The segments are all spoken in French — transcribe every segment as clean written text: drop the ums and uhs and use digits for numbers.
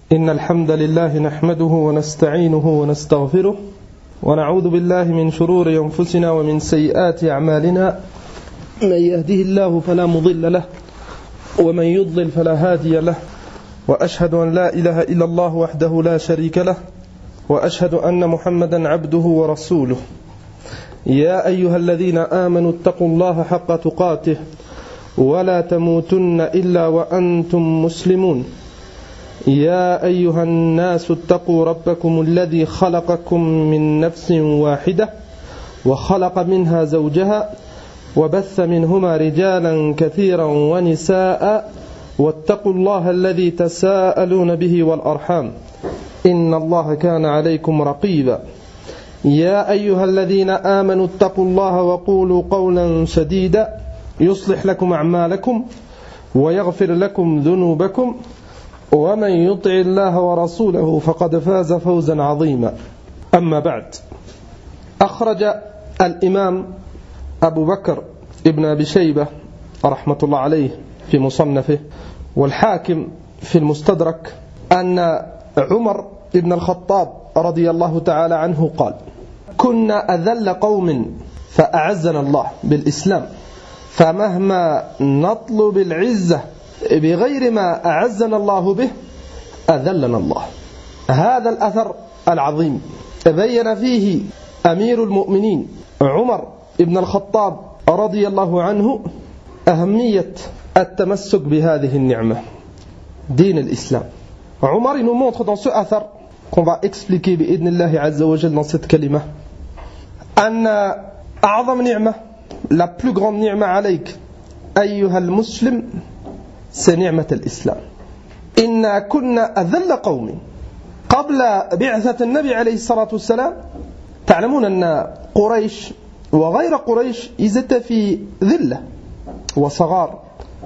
إن الحمد لله نحمده ونستعينه ونستغفره ونعوذ بالله من شرور أنفسنا ومن سيئات أعمالنا من يهده الله فلا مضل له ومن يضلل فلا هادي له وأشهد أن لا إله إلا الله وحده لا شريك له وأشهد أن محمدا عبده ورسوله يا أيها الذين آمنوا اتقوا الله حق تقاته ولا تموتن إلا وأنتم مسلمون يا أيها الناس اتقوا ربكم الذي خلقكم من نفس واحدة وخلق منها زوجها وبث منهما رجالا كثيرا ونساء واتقوا الله الذي تساءلون به والأرحام إن الله كان عليكم رقيبا يا أيها الذين آمنوا اتقوا الله وقولوا قولا سديدا يصلح لكم أعمالكم ويغفر لكم ذنوبكم ومن يطع الله ورسوله فقد فاز فوزا عظيما أما بعد أخرج الإمام أبو بكر ابن أبي شيبة رحمة الله عليه في مصنفه والحاكم في المستدرك أن عمر ابن الخطاب رضي الله تعالى عنه قال كنا أذل قوم فأعزنا الله بالإسلام فمهما نطلب العزة بغير ما أعزنا الله به أذلنا الله. هذا الأثر العظيم بين فيه أمير المؤمنين عمر ابن الخطاب رضي الله عنه أهمية التمسك بهذه النعمة دين الإسلام. Omar il nous montre dans ce athar qu'on va expliquer بإذن الله عز وجل dans cette kalima أن أعظم نعمة la plus grande نعمة عليك أيها المسلم c'est نعمة الإسلام. إنا كنا أذل قوم قبل بعثة النبي عليه الصلاة والسلام. تعلمون أن قريش وغير قريش ils étaient في ذلة وصغار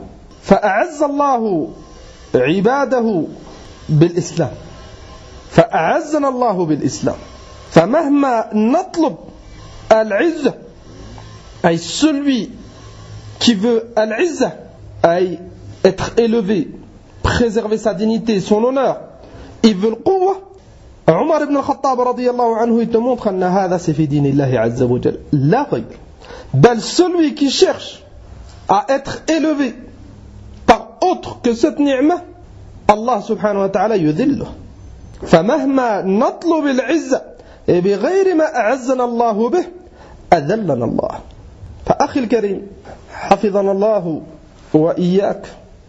فأعز الله عباده بالإسلام فأعزنا الله بالإسلام فمهما نطلب العزة أي celui qui veut العزة أي être élevé préserver sa dignité son honneur il veut القوة عمر بن الخطاب رضي الله عنه il te montre أن هذا c'est في دين الله عز وجل لا غير بل celui qui cherche à être élevé par autre que cette ni'mah Allah subhanahu wa ta'ala يذله فمهما نطلب العزة بغير ما أعزنا الله به أذلنا الله. فأخي الكريم حفظنا الله وإياك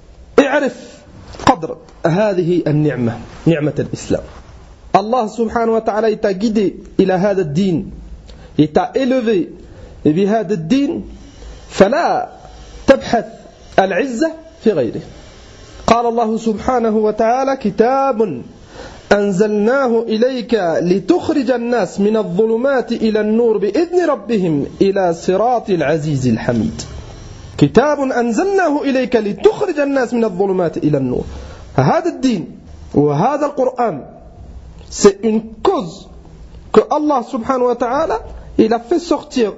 اعرف قدر هذه النعمة نعمة الإسلام. Allah subhanahu wa ta'ala il t'a guidé إلى هذا الدين il t'a élevé بهذا الدين فلا تبحث العزة في غيره. قال الله سبحانه وتعالى كتاب أنزلناه إليك لتخرج الناس من الظلمات إلى النور بإذن ربهم إلى صراط العزيز الحميد. كتاب أنزلناه إليك لتخرج الناس من الظلمات إلى النور. هذا الدين وهذا القرآن c'est une cause que Allah subhanahu wa ta'ala il a fait sortir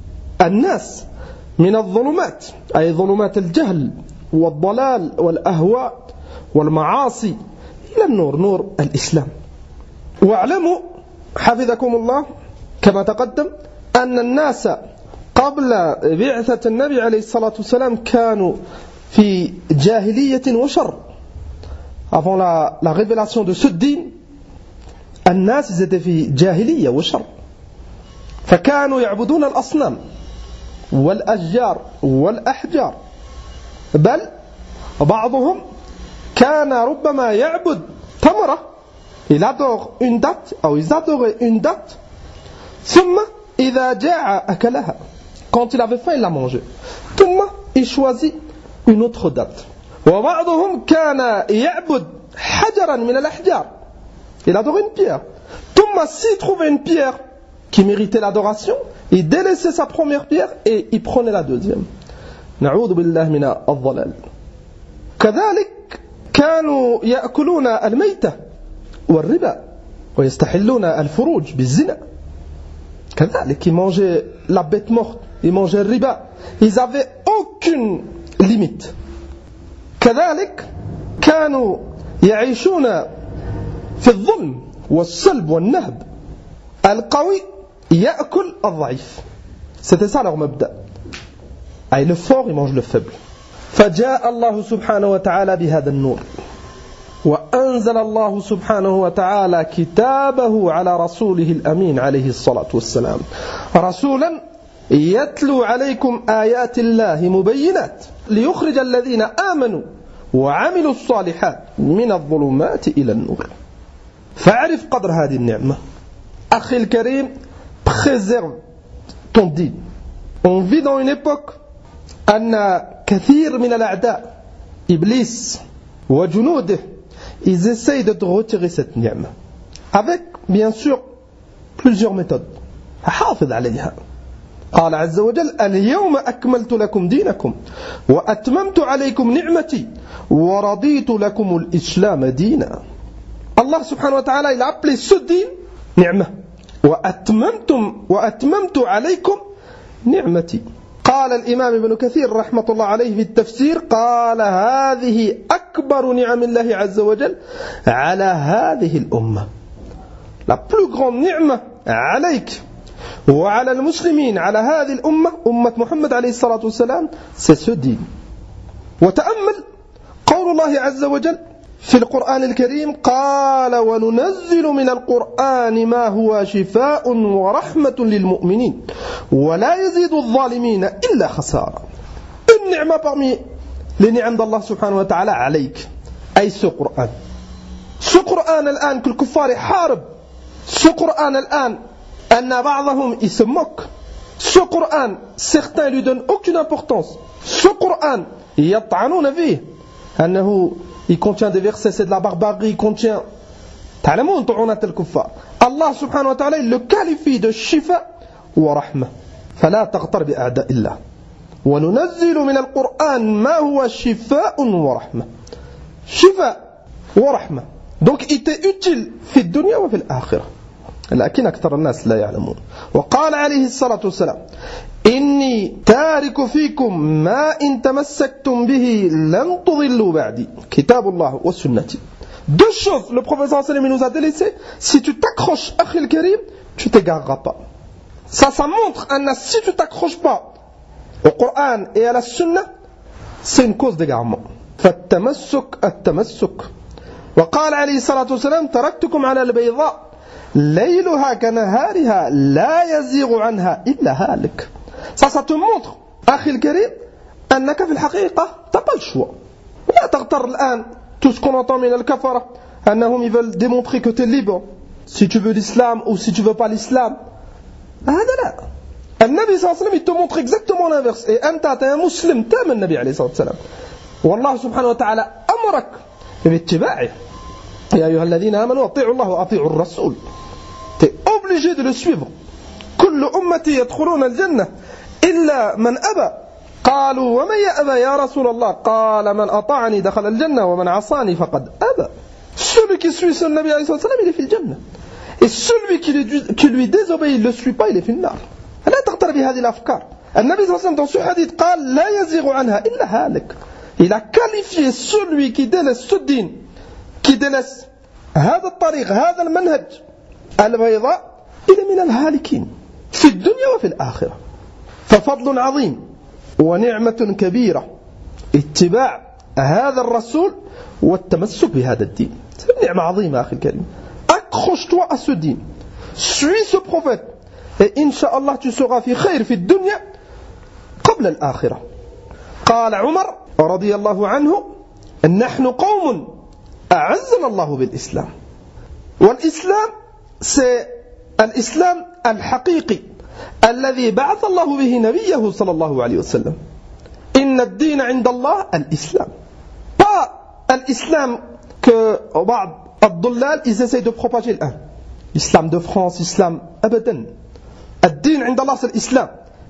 الناس من الظلمات أي ظلمات الجهل والضلال والأهواء والمعاصي إلى النور نور الإسلام. واعلموا حفظكم الله كما تقدم أن الناس قبل بعثة النبي عليه الصلاة والسلام كانوا في جاهلية وشر. Avant la révélation de ce din الناس ils étaient في جاهلية وشر فكانوا يعبدون الأصنام والأشجار والأحجار بل بعضهم كان ربما يعبد تمرة il adore une date أو ils adoraient une date ثم إذا جاع أكلها quand il avait faim il la mangeait ثم il choisit une autre date وبعضهم كان يعبد حجرا من الأحجار il adorait une pierre ثم s'il trouvait une pierre qui méritait l'adoration il délaissait sa première pierre et il prenait la deuxième. نعوذ بالله من الضلال. كذلك كانوا يأكلون الميتة والربا ويستحلون الفروج بالزنا. كذلك ils mangeaient la bête morte, ils mangeaient le riba. Ils avaient aucune limite. كذلك كانوا يعيشون في الظلم والسلب والنهب. القوي يأكل الضعيف. C'était ça leur مبدأ. أي le fort il mange le faible. فجاء الله سبحانه وتعالى بهذا النور. وأنزل الله سبحانه وتعالى كتابه على رسوله الأمين عليه الصلاة والسلام. رسولا يتلو عليكم آيات الله مبينات ليخرج الذين آمنوا وعملوا الصالحات من الظلمات إلى النور. فاعرف قدر هذه النعمة. أخي الكريم, préserve ton dîn. On vit dans une époque أن كثير من الأعداء إبليس وجنوده ils essayent de te retirer cette ni'ma avec bien sûr plusieurs méthodes. حافظ عليها. قال عز وجل اليوم أكملت لكم دينكم وأتممت عليكم نعمتي ورضيت لكم الإسلام دينا. Allah subhanahu wa ta'ala il a appelé ce din ni'ma. وأتممت عليكم نعمتي. قال الإمام ابن كثير رحمة الله عليه في التفسير قال هذه أكبر نعم الله عز وجل على هذه الأمة. La plus grande نعمة عليك وعلى المسلمين على هذه الأمة أمة محمد عليه الصلاة والسلام c'est ce din. وتأمل قول الله عز وجل في القرآن الكريم قال وننزل من القرآن ما هو شفاء ورحمة للمؤمنين ولا يزيد الظالمين إلا خسارة. Une ni'ma parmi les ni'am d'Allah subhanahu wa ta'ala عليك أي ce Qur'an. Ce Qur'an الآن que le kuffar يحارب. Ce Qur'an الآن أن بعضهم il se moque. Ce Qur'an certains lui donnent aucune importance. Ce Qur'an يطعنون فيه أنه il contient des versets, c'est de la barbarie, il contient تعلمون طعونة الكفار. Allah subhanahu wa ta'ala il le qualifie de shifa wa rahma. فلا تغتر بأعداء الله. وننزل من القرآن ما هو شفاء ورحمة. شفاء ورحمة. Donc il était utile في الدنيا وفي الآخرة. لكن أكثر الناس لا يعلمون. وقال عليه الصلاة والسلام إني تارك فيكم ما إن تمسكتم به لن تضلوا بعدي كتاب الله وسنتي. Deux choses le prophète sallallahu alayhi wa sallam nous a délaissé. Si tu t'accroches أخي الكريم tu t'égareras pas. Ça montre que si tu t'accroches pas au Coran et à la Sunna c'est une cause d'égarement. فالتمسك التمسك. وقال عليه الصلاة والسلام تركتكم على البيضاء ليلها كنهارها لا يزيغ عنها إلا هالك. Ça te montre أخي الكريم أنك في الحقيقة t'as pas le choix. لا تغتر الآن tout ce qu'on entend من الكفرة أنهم ils veulent démontrer que tu es libre si tu veux l'islam ou si tu veux pas l'islam. هذا لا. النبي صلى الله عليه وسلم il te montre exactement l'inverse. Et أنت t'es un مسلم تام النبي عليه الصلاة والسلام. والله سبحانه وتعالى أمرك باتباعه. يا أيها الذين آمنوا أطيعوا الله وأطيعوا الرسول. Tu es obligé de le suivre. كل أمتي يدخلون الجنة إلا من أبى. قالوا ومن يأبى يا رسول الله قال من أطاعني دخل الجنة ومن عصاني فقد أبى. Celui qui suit son Nabi alayhi salam il est في الجنة. Et celui qui lui désobéit, il ne le suit pas, il est في النار. لا تغتر بهذه الأفكار. النبي صلى الله عليه وسلم dans ce hadith قال لا يزيغ عنها إلا هالك. Il a qualifié celui qui délaisse ce din, qui délaisse هذا الطريق هذا المنهج البيضاء إلى من الهالكين في الدنيا وفي الآخرة. ففضل عظيم ونعمة كبيرة اتباع هذا الرسول والتمسك بهذا الدين. C'est une نعمة عظيمة أخي الكريم. Accroche-toi à ce din. Suis ce prophète. Et Inch'Allah tu seras في خير في الدنيا قبل الآخرة. قال عمر رضي الله عنه نحن قوم أعزنا الله بالإسلام. والإسلام c'est الإسلام الحقيقي الذي بعث الله به نبيه صلى الله عليه وسلم. إن الدين عند الله الإسلام. Pas الإسلام que بعض الضلال ils essayent de propager الآن. Islam de France, islam أبدا. الدين عند الله c'est l'islam.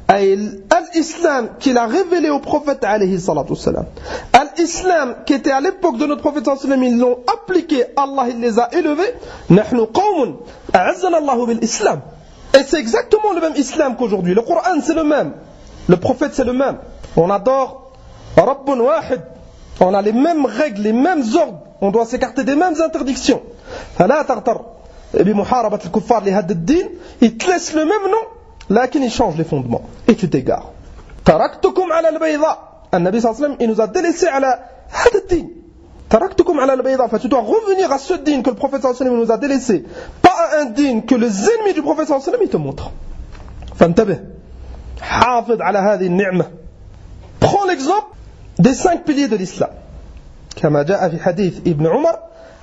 L'islam qu'il a révélé au prophète alayhi salatu wassalam. L'islam qui était à l'époque de notre prophète sallallahu alayhi wa sallam, ils l'ont appliqué, Allah il les a élevés. Nahnu qawmun a'azzana Allahu bil islam. Et c'est exactement le même islam qu'aujourd'hui. Le Coran c'est le même. Le prophète c'est le même. On adore Rabbun wahid. On a les mêmes règles, les mêmes ordres on doit s'écarter des mêmes interdictions. فلا تغتر بمحاربة الكفار لهذا الدين, ils te laissent le même nom, لكن ils changent les fondements et tu t'égares. تركتكم على البيضاء, النبي صلى الله عليه وسلم il nous a délaissé على هذا الدين. تركتكم على البيضاء, enfin tu dois revenir à ce din que le prophète صلى الله عليه وسلم nous a délaissé, pas à un din que les ennemis du prophète صلى الله عليه وسلم ils te montrent. فانتبه, حافظ على هذه النعمة. Prends l'exemple des 5 piliers de l'islam. كما جاء في حديث ابن عمر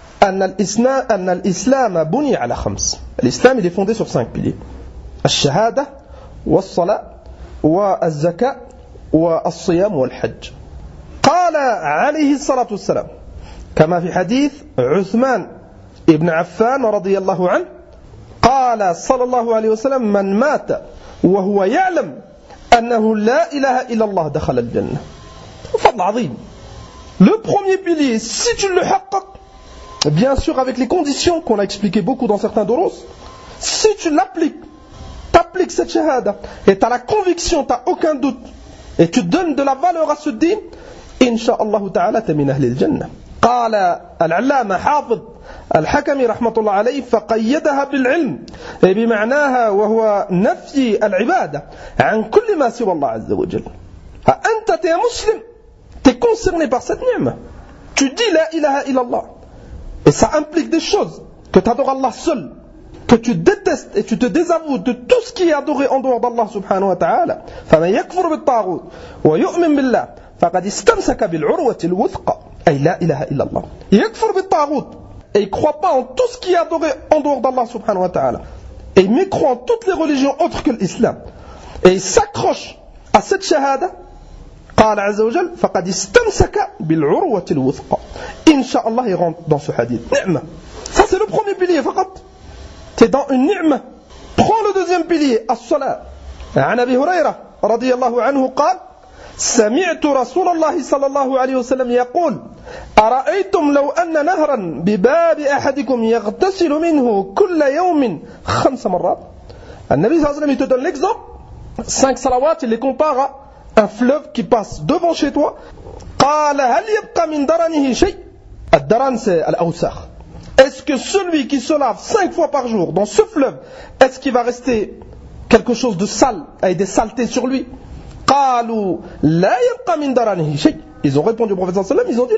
أن الإسلام بني على 5. L'islam il est fondé sur 5 piliers. الشهادة والصلاة والزكاة والصيام والحج. قال عليه الصلاة والسلام كما في حديث عثمان ابن عفان رضي الله عنه قال صلى الله عليه وسلم من مات وهو يعلم أنه لا إله إلا الله دخل الجنة. فضل عظيم. Le premier pilier, si tu le haqqaq, bien sûr avec les conditions qu'on a expliquées beaucoup dans certains doros, si tu l'appliques, t'appliques cette shahada et tu as la conviction, tu n'as aucun doute et tu donnes de la valeur à ce din, insha'Allah ta'ala t'es min ahli al-jannah. قال العلامة حافظ الحكمي رحمة الله عليه فقيدها بالعلم بمعناها وهو نفي العبادة عن كل ما سوى الله عز وجل. أنت t'es un musulman, t'es concerné par cette ni'ma. Tu dis la ilaha illallah et ça implique des choses, que tu adores Allah seul, que tu détestes et tu te désavoues de tout ce qui est adoré en dehors d'Allah subhanahu wa ta'ala. فمن يكفر بالطاغوت ويؤمن بالله فقد استمسك بالعروة الوثقى أي لا إله إلا الله. يكفر بالطاغوت et il ne croit pas en tout ce qui est adoré en dehors d'Allah subhanahu wa ta'ala, et il mécroit en toutes les religions autres que l'islam, et il s'accroche à cette shahada. قال عز وجل فقد استمسك بالعروة الوثقى. Inch'Allah il rentre dans ce hadith. Ni'ma. Ça c'est le premier pilier فقط. Tu es dans une ni'ma. Prends le deuxième pilier, الصلاة. عن أبي هريرة رضي الله عنه قال سمعت رسول الله صلى الله عليه وسلم يقول أرأيتم لو أن نهرا بباب أحدكم يغتسل منه كل يوم 5 مرات. النبي صلى الله عليه وسلم il te donne l'exemple. 5 salawats, il les compare à un fleuve qui passe devant chez toi. قال هل يبقى من درنه شيء. الدرن c'est الأوساخ. Est-ce que celui qui se lave 5 fois par jour dans ce fleuve, est-ce qu'il va rester quelque chose de sale, avec des saletés sur lui? قالوا لا يبقى من درنه شيء. Ils ont répondu au prophète sallallahu alayhi wa sallam, ils ont dit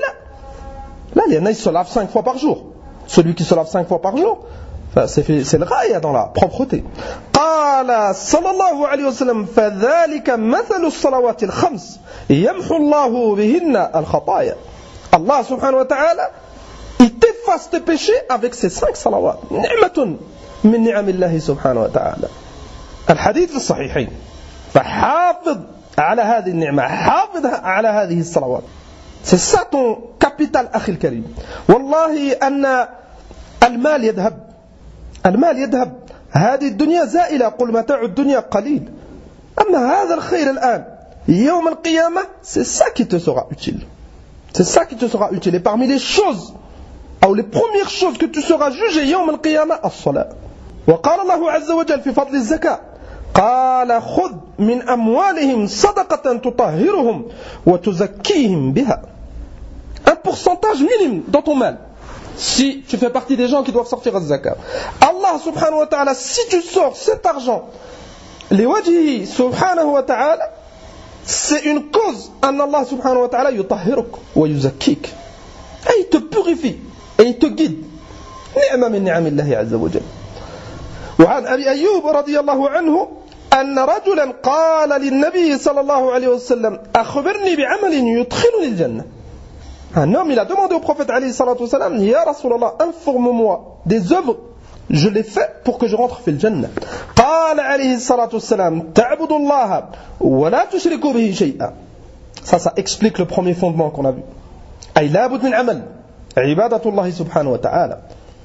là il y en a, ils se lavent 5 fois par jour. Celui qui se lave 5 fois par jour, c'est le ghaya dans la propreté. قال صلى الله عليه وسلم فذلك مثل الصلوات الخمس يمحو الله بهن الخطايا. Allah subhanahu wa ta'ala il t'efface tes péchés avec ces 5 salawats. نعمة من نعم الله سبحانه وتعالى. الحديث في الصحيحين. فحافظ على هذه النعمة, حافظ على هذه الصلوات. C'est ça ton capital أخي الكريم. والله أن المال يذهب, المال يذهب, هذه الدنيا زائلة, قل متاع الدنيا قليل. أما هذا الخير الآن يوم القيامة, c'est ça qui te sera utile. C'est ça qui te sera utile. Et parmi les choses, ou les premières choses que tu seras jugé يوم القيامة, الصلاة. وقال الله عز وجل في فضل الزكاة قال خذ من أموالهم صدقة تطهرهم وتزكيهم بها. Un pourcentage minime dans ton mal. Si tu fais partie des gens qui doivent sortir az-zakat, Allah subhanahu wa ta'ala, si tu sors cet argent liwajhihi subhanahu wa ta'ala, c'est une cause en Allah subhanahu wa ta'ala yutahhiruk wa yuzakkik. Et il te purifie et il te guide. Ni'ma min ni'amillahi azza wa jalla. وعن أبي أيوب رضي الله عنه أن رجلا قال للنبي صلى الله عليه وسلم أخبرني بعمل يدخلني الجنة. Un homme il a demandé au prophète عليه الصلاة والسلام يا رسول الله informe-moi des œuvres je les fais pour que je rentre في الجنة. قال عليه الصلاة والسلام تعبد الله ولا تشركوا به شيئا. Ça explique le premier fondement qu'on a vu. أي لابد من عمل عبادة الله سبحانه وتعالى.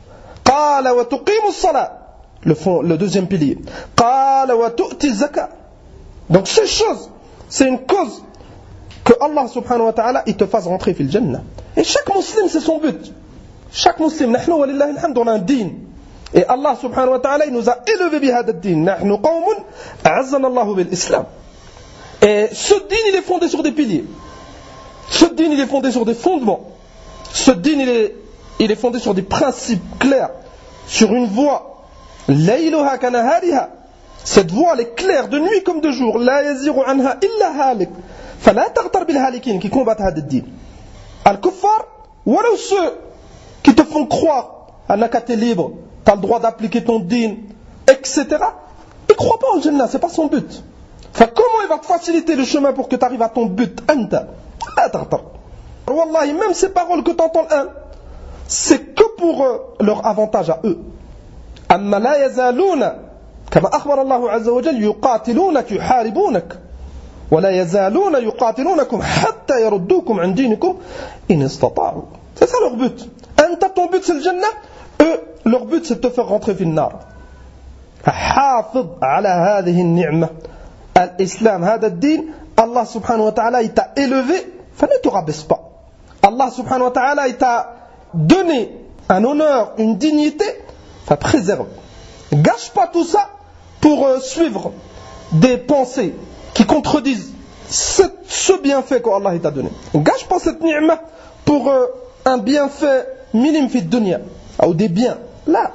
قال وتقيم الصلاة. Le deuxième pilier. قال وتؤتي الزكاة. Donc ces choses, c'est une cause que Allah subhanahu wa ta'ala il te fasse rentrer fil jannah. Et chaque musulman c'est son but. Chaque musulman, نحن ولله الحمد on a un din. Et Allah subhanahu wa ta'ala il nous a élevés بهذا الدين. نحن قوم أعزنا الله بالإسلام. Et ce din il est fondé sur des piliers. Ce din il est fondé sur des fondements. Ce din, il est fondé sur des principes clairs, sur une voie. Layluha kanahariha. Cette voie, elle est claire de nuit comme de jour. La yaziru anha illa halik. Fala taghtar bil halikin qui combattent hada din. Al-kuffar, voilà ceux qui te font croire que tu es libre, tu as le droit d'appliquer ton din, etc. Il ne croit pas au Jannah, ce n'est pas son but. Comment il va te faciliter le chemin pour que tu arrives à ton but? Anta, la taghtar. Wallahi, même ces paroles que tu entends, c'est que pour leur avantage à eux. Amma la yazaluna, كما أخبر الله عز وجل يقاتلونك يحاربونك ولا يزالون يقاتلونكم حتى يردوكم عن دينكم إن استطاعوا. C'est ça leur but. Ton but c'est le Jannah, eux leur but c'est de te faire rentrer في النار. حافظ على هذه النعمة الإسلام هذا الدين. Allah subhanahu wa ta'ala il t'a élevé, ne te rabaisse pas. Allah subhanahu wa ta'ala il t'a donné un honneur, une dignité, préserve. Gâche pas tout ça pour suivre des pensées qui contredisent ce bienfait qu'Allah t'a donné. Gâche pas cette ni'ma pour un bienfait minime fi dunya ou des biens. Là,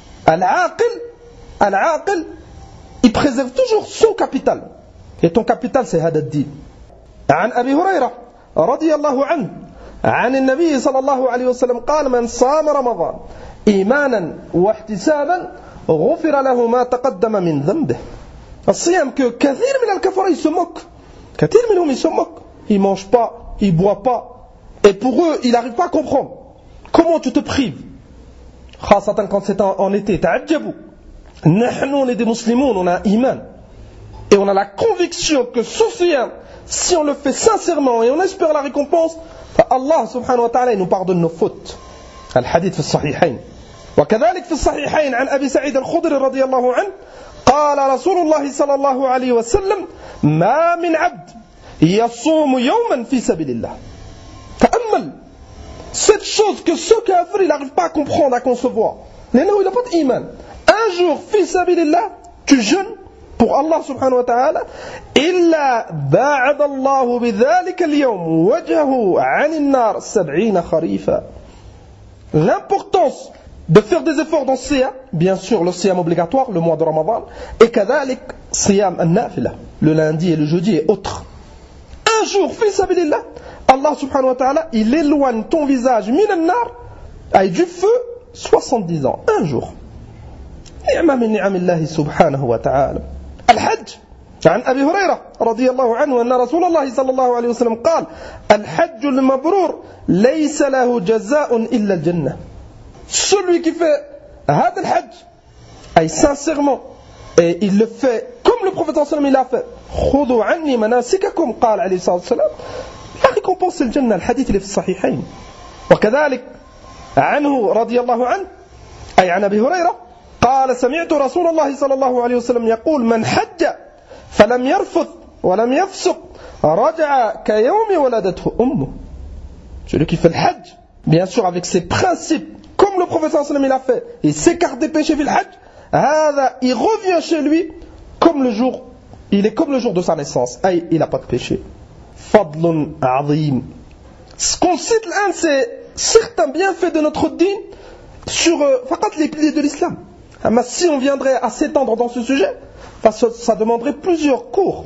al-aqil, il préserve toujours son capital. Et ton capital c'est hada ad-din. عن أبي هريرة رضي الله عنه عن النبي صلى الله عليه وسلم قال من صام رمضان إيمانا واحتسابا غفر له ما تقدم من ذنبه. الصيام que كثير من الكفار ils se moquent. كثير منهم ils se moquent. Ils mangent pas, ils boivent pas. Et pour eux, ils n'arrivent pas à comprendre. Comment tu te prives? خاصة quand c'est en été. تعجبوا. نحن on est des musulmans, on a un iman. Et on a la conviction que ce siyam, si on le fait sincèrement et on espère la récompense, Allah subhanahu wa ta'ala nous pardonne nos fautes. الحديث في الصحيحين. وكذلك في الصحيحين عن أبي سعيد الخدري رضي الله عنه قال رسول الله صلى الله عليه وسلم ما من عبد يصوم يوما في سبيل الله. تأمل cette chose que ce kafir il n'arrive pas à comprendre, à concevoir. Léna, il n'a pas d'iman. Un jour, fi sabilillah, tu jeûnes pour Allah subhanahu wa ta'ala, إلا باعد الله بذلك اليوم وجهه عن النار 70 خريفا. L'importance de faire des efforts dans ce siyam, bien sûr le siyam obligatoire, le mois de Ramadan, et kadalik siyam al-nafila, le lundi et le jeudi et autres. Un jour, fi sabilillah, Allah subhanahu wa ta'ala, il éloigne ton visage min al-nar, avec du feu, 70 ans, un jour. Ni'ma min ni'amillahi subhanahu wa ta'ala. Al-Hajj, عن أبي هريرة رضي الله عنه أن رسول الله صلى الله عليه وسلم قال الحج المبرور ليس له جزاء إلا الجنة. Celui qui fait هذا الحج أي sincèrement et il le fait comme le prophète صلى الله عليه وسلم il a fait خذوا عني مناسككم قال عليه الصلاة والسلام la récompense c'est le Jannah. الحديث اللي في الصحيحين. وكذلك عنه رضي الله عنه أي عن أبي هريرة قال سمعت رسول الله صلى الله عليه وسلم يقول من حج فلم يرفث ولم يفسق رجع كيوم ولدته أمه. Celui qui fait le hajj, bien sûr avec ses principes, comme le prophète sallallahu alayhi wa sallam il a fait, il s'écarte des péchés fil hajj, il revient chez lui comme le jour, il est comme le jour de sa naissance, il n'a pas de péché. Fadlun azim. Ce qu'on cite là, c'est certains bienfaits de notre din sur les piliers de l'islam. Mais si on viendrait à s'étendre dans ce sujet, ça demanderait plusieurs cours.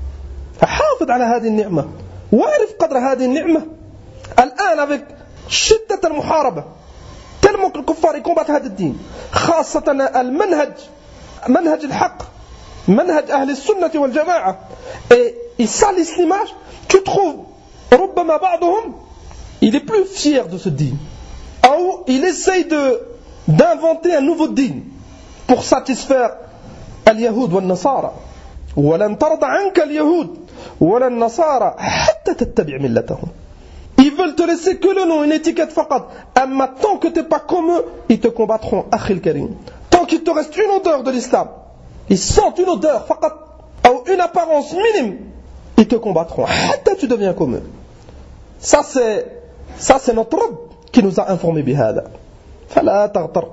فحافظ على هذه النعمة واعرف قدر هذه النعمة. الآن avec شدة المحاربة tellement que les kuffars ils combattent هذا الدين خاصة المنهج منهج الحق منهج أهل السنة والجماعة et ils salissent l'image. Tu trouves ربما بعضهم il est plus fier de ce din ou il essaye d'inventer un nouveau din pour satisfaire اليهود والنصارى. ولن ترضى عنك اليهود ولا النصارى حتى تتبع ملتهم. Ils veulent te laisser que le nom, une étiquette faqat. Amma tant que tu n'es pas comme eux, ils te combattront. Akhil Karim. Tant qu'il te reste une odeur de l'islam, ils sentent une odeur faqat, ou une apparence minime, ils te combattront. Hatta tu deviens comme eux. Ça c'est notre Rabb qui nous a informé bihada. فلا تغتر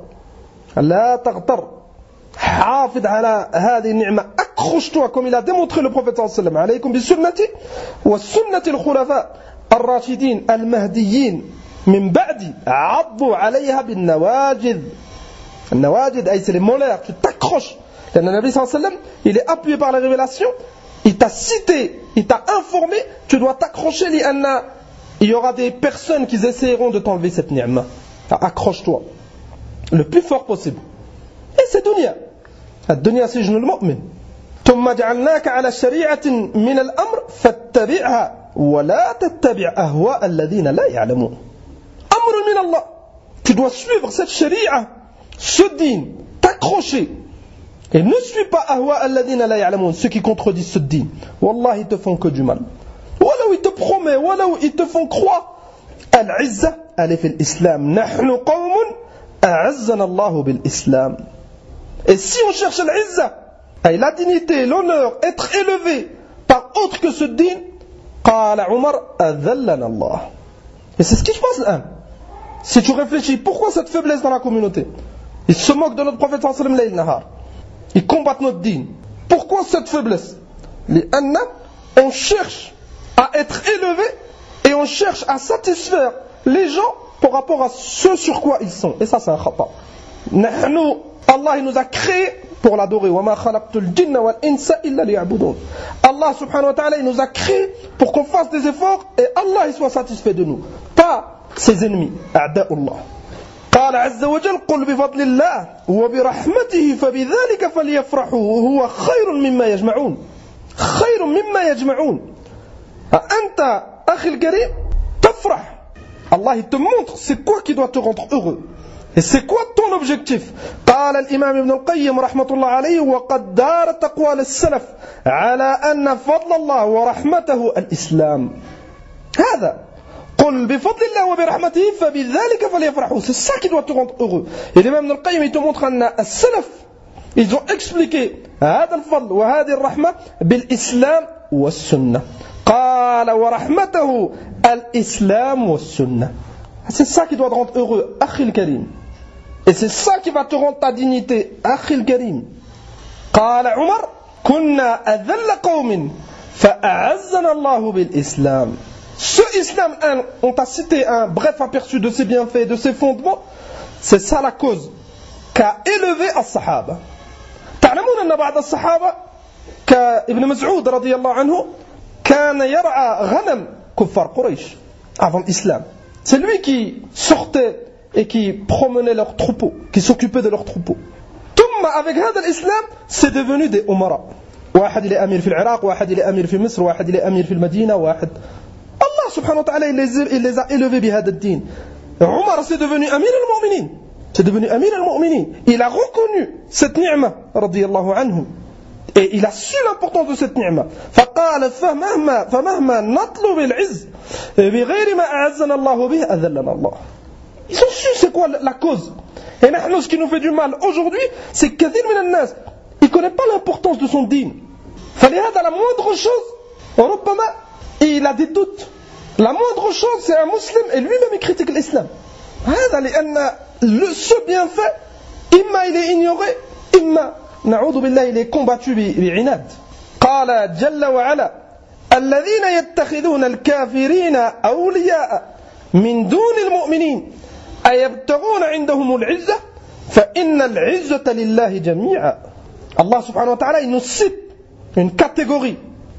لا تغتر. حافظ على هذه النعمة. Accroche-toi comme il a démontré le prophète صلى الله عليه وسلم. عليكم بسنتي وسنة الخلفاء الراشدين المهديين من بعد عضوا عليها بالنواجذ. النواجذ أي c'est les molaires, tu t'accroches. Le Nabi sallallahu alayhi wa sallam, il est appuyé par la révélation, il t'a cité, il t'a informé, tu dois t'accrocher. Il y aura des personnes qui essaieront de t'enlever cette ni'ma. Accroche-toi le plus fort possible. Et c'est dunya. الدنيا سجن المؤمن. ثم جعلناك على شريعة من الأمر فاتبعها ولا تتبع أهواء الذين لا يعلمون. أمر من الله. Tu dois suivre cette sharia, ce din, t'accrocher. Et ne suis pas أهواء الذين لا يعلمون, ceux qui contredisent ce din. Wallah, ils te font que du mal. Wallah, ils te promettent, wallah, ils te font croire. Al-Izza, elle est في l'islam. نحن قوم أعزنا الله بالإسلام. Et si on cherche l'Izza, la dignité, l'honneur, être élevé par autre que ce din, قال عمر أذلنا الله. Et c'est ce qui se passe là. Si tu réfléchis, pourquoi cette faiblesse dans la communauté? Ils se moquent de notre prophète sallallahu alayhi wa sallam layl nahar. Ils combattent notre din. Pourquoi cette faiblesse? On cherche à être élevé et on cherche à satisfaire les gens par rapport à ce sur quoi ils sont. Et ça, c'est un khata. Allah, il nous a créés pour l'adorer. Allah subhanahu wa ta'ala, il nous a créés pour qu'on fasse des efforts et Allah, il soit satisfait de nous. Pas ses ennemis. A'da'ullah. قال عز وجل قل بفضل الله وبرحمته فبذلك فليفرحوا وهو خير مما يجمعون. خير مما يجمعون. أنت أخي الكريم تفرح. Allah, il te montre c'est quoi qui doit te rendre heureux. Et c'est quoi ton objectif? قال الإمام ابن القيم رحمة الله عليه وقد دارت أقوال السلف على أن فضل الله ورحمته الإسلام. هذا قل بفضل الله وبرحمته فبذلك فليفرحوا. C'est ça qui doit te rendre heureux. Et l'imam Ibn al-Qayyim il te montre أن السلف ils ont expliqué هذا الفضل وهذه الرحمة بالإسلام والسنة. قال ورحمته الإسلام والسنة. C'est ça qui doit te rendre heureux, أخي الكريم. Et c'est ça qui va te rendre ta dignité, أخي الكريم. قال عمر كنا أذل قوم فأعزنا الله بالإسلام. Ce islam, on t'a cité un bref aperçu de ses bienfaits, de ses fondements. C'est ça la cause qu'a élevé الصحابة. تعلمون أن بعض الصحابة كابن مسعود رضي الله عنه كان يرعى غنم كفار قريش avant l'islam. C'est lui qui sortait et qui promenait leurs troupeaux, qui s'occupait de leurs troupeaux. ثم avec هذا الإسلام, c'est devenu des أمراء. واحد إلى أمير في العراق, واحد إلى أمير في مصر, واحد إلى أمير في المدينة, واحد. Allah subhanahu wa ta'ala, il les a élevés بهذا الدين. Omar, c'est devenu أمير المؤمنين. C'est devenu أمير المؤمنين. Il a reconnu cette ni'ma, رضي الله عنه. Et il a su l'importance de cette ni'ma. فقال فمهما نطلب العز بغير ما أعزنا الله به أذلنا الله. Ils ont su c'est quoi la cause. Et nous, ce qui nous fait du mal aujourd'hui, c'est que كثير من الناس il ne connaît pas l'importance de son din. فلهذا la moindre chose, ربما il a des doutes. La moindre chose, c'est un musulman et lui-même il critique l'islam. هذا لأن ce bienfait, إما il est ignoré, إما نعوذ بالله il est combattu بعناد. قال جل وعلا الذين يتخذون الكافرين أولياء من دون المؤمنين أيبتغون عندهم العزة فإن العزة لله جميعا. Allah subhanahu wa ta'ala il nous cite une catégorie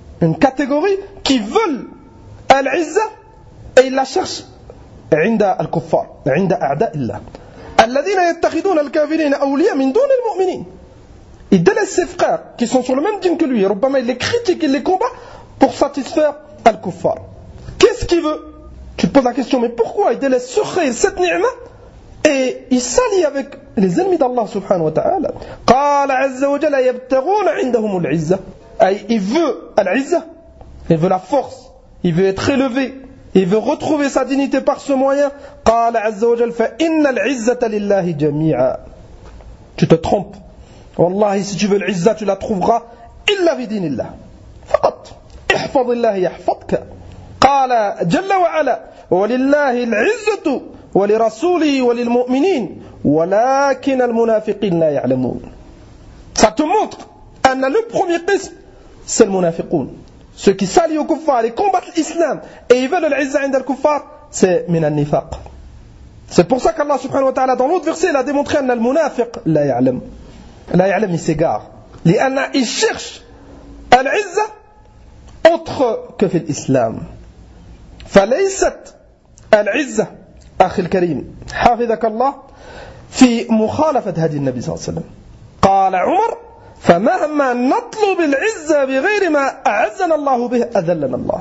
qui veulent al-izza et ils la cherchent عند الكفار عند أعداء الله. الذين يتخذون الكافرين أولياء من دون المؤمنين. Il délaisse ses frères qui sont sur le même dîme que lui. Rubbama il les critique, il les combat pour satisfaire al-kuffar. Qu'est-ce qu'il veut? Tu te poses la question, mais pourquoi il délaisse ce khayr, cette ni'ma, et il s'allie avec les ennemis d'Allah subhanahu wa ta'ala? قال عز وجل يبتغون عندهم العزة. Il veut al-izza, il veut la force, il veut être élevé, il veut retrouver sa dignité par ce moyen. قال عز وجل فإن العزة لله جميعا. Tu te trompes. Wallahi, si tu veux l'izza, tu la trouveras إلا بدين الله فقط. احفظ الله يحفظك. قال جل وعلا ولله العزة ولرسوله وللمؤمنين ولكن المنافقين لا يعلمون. Ça te montre أن le premier qism c'est le munafiqun. Ceux qui s'allient aux kuffars et combattent l'islam et ils veulent l'izza عند الكفار c'est من النفاق. C'est pour ça qu'Allah subhanahu wa ta'ala dans l'autre verset il a démontré أن المنافق لا يعلم il s'égare لأن il cherche العزة autre que في الإسلام فليست العزة أخي الكريم حافظك الله في مخالفة هدي النبي صلى الله عليه وسلم قال عمر فمهما نطلب العزة بغير ما أعزنا الله به أذلنا الله.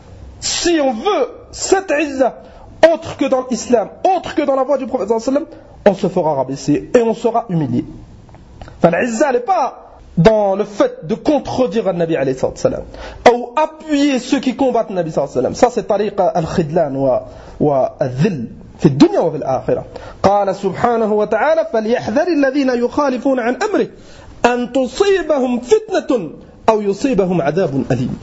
Si on veut cette izza autre que dans l'islam, autre que dans la voie du prophète sallallahu alayhi wa sallam, on se fera rabaisser et on sera humilié. Enfin, l'izza n'est pas dans le fait de contredire le Nabi alayhi sallam ou appuyer ceux qui combattent le Nabi sallallahu alayhi wa sallam. Ça c'est tariqa al-khidlan wa al-dhill في الدنيا وفي الآخرة. قال سبحانه وتعالى فليحذر الذين يخالفون عن أمره أن تصيبهم فتنة أو يصيبهم عذاب أليم.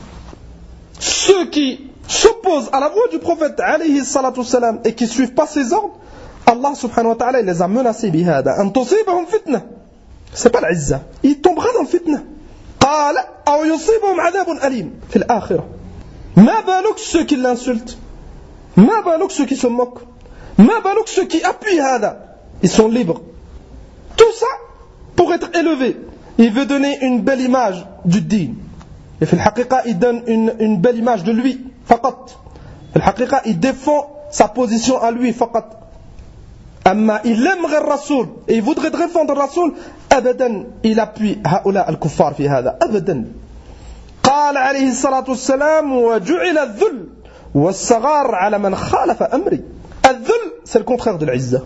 Ceux qui s'opposent à la voie du prophète alayhi salatu wassalam et qui ne suivent pas ses ordres, Allah subhanahu wa ta'ala il les a menacés بهذا أن تصيبهم فتنة. C'est pas l'izza, il tombera dans le fitna. قال أو يصيبهم عذاب أليم في الآخرة. ما بالك ceux qui l'insultent, ما بالك ceux qui se moquent, ما بالك ceux qui appuient هذا, ils sont libres. Tout ça pour être élevé. Il veut donner une belle image du din. Et في الحقيقة il donne une belle image de lui فقط. في الحقيقة il défend sa position à lui فقط. أما il aimerait le Rasoul et il voudrait défendre le Rasoul أبدا il appuie هؤلاء الكفار في هذا أبدا. قال عليه الصلاة والسلام وجعل الذل والصغار على من خالف أمري. الذل c'est le contraire de l'izza.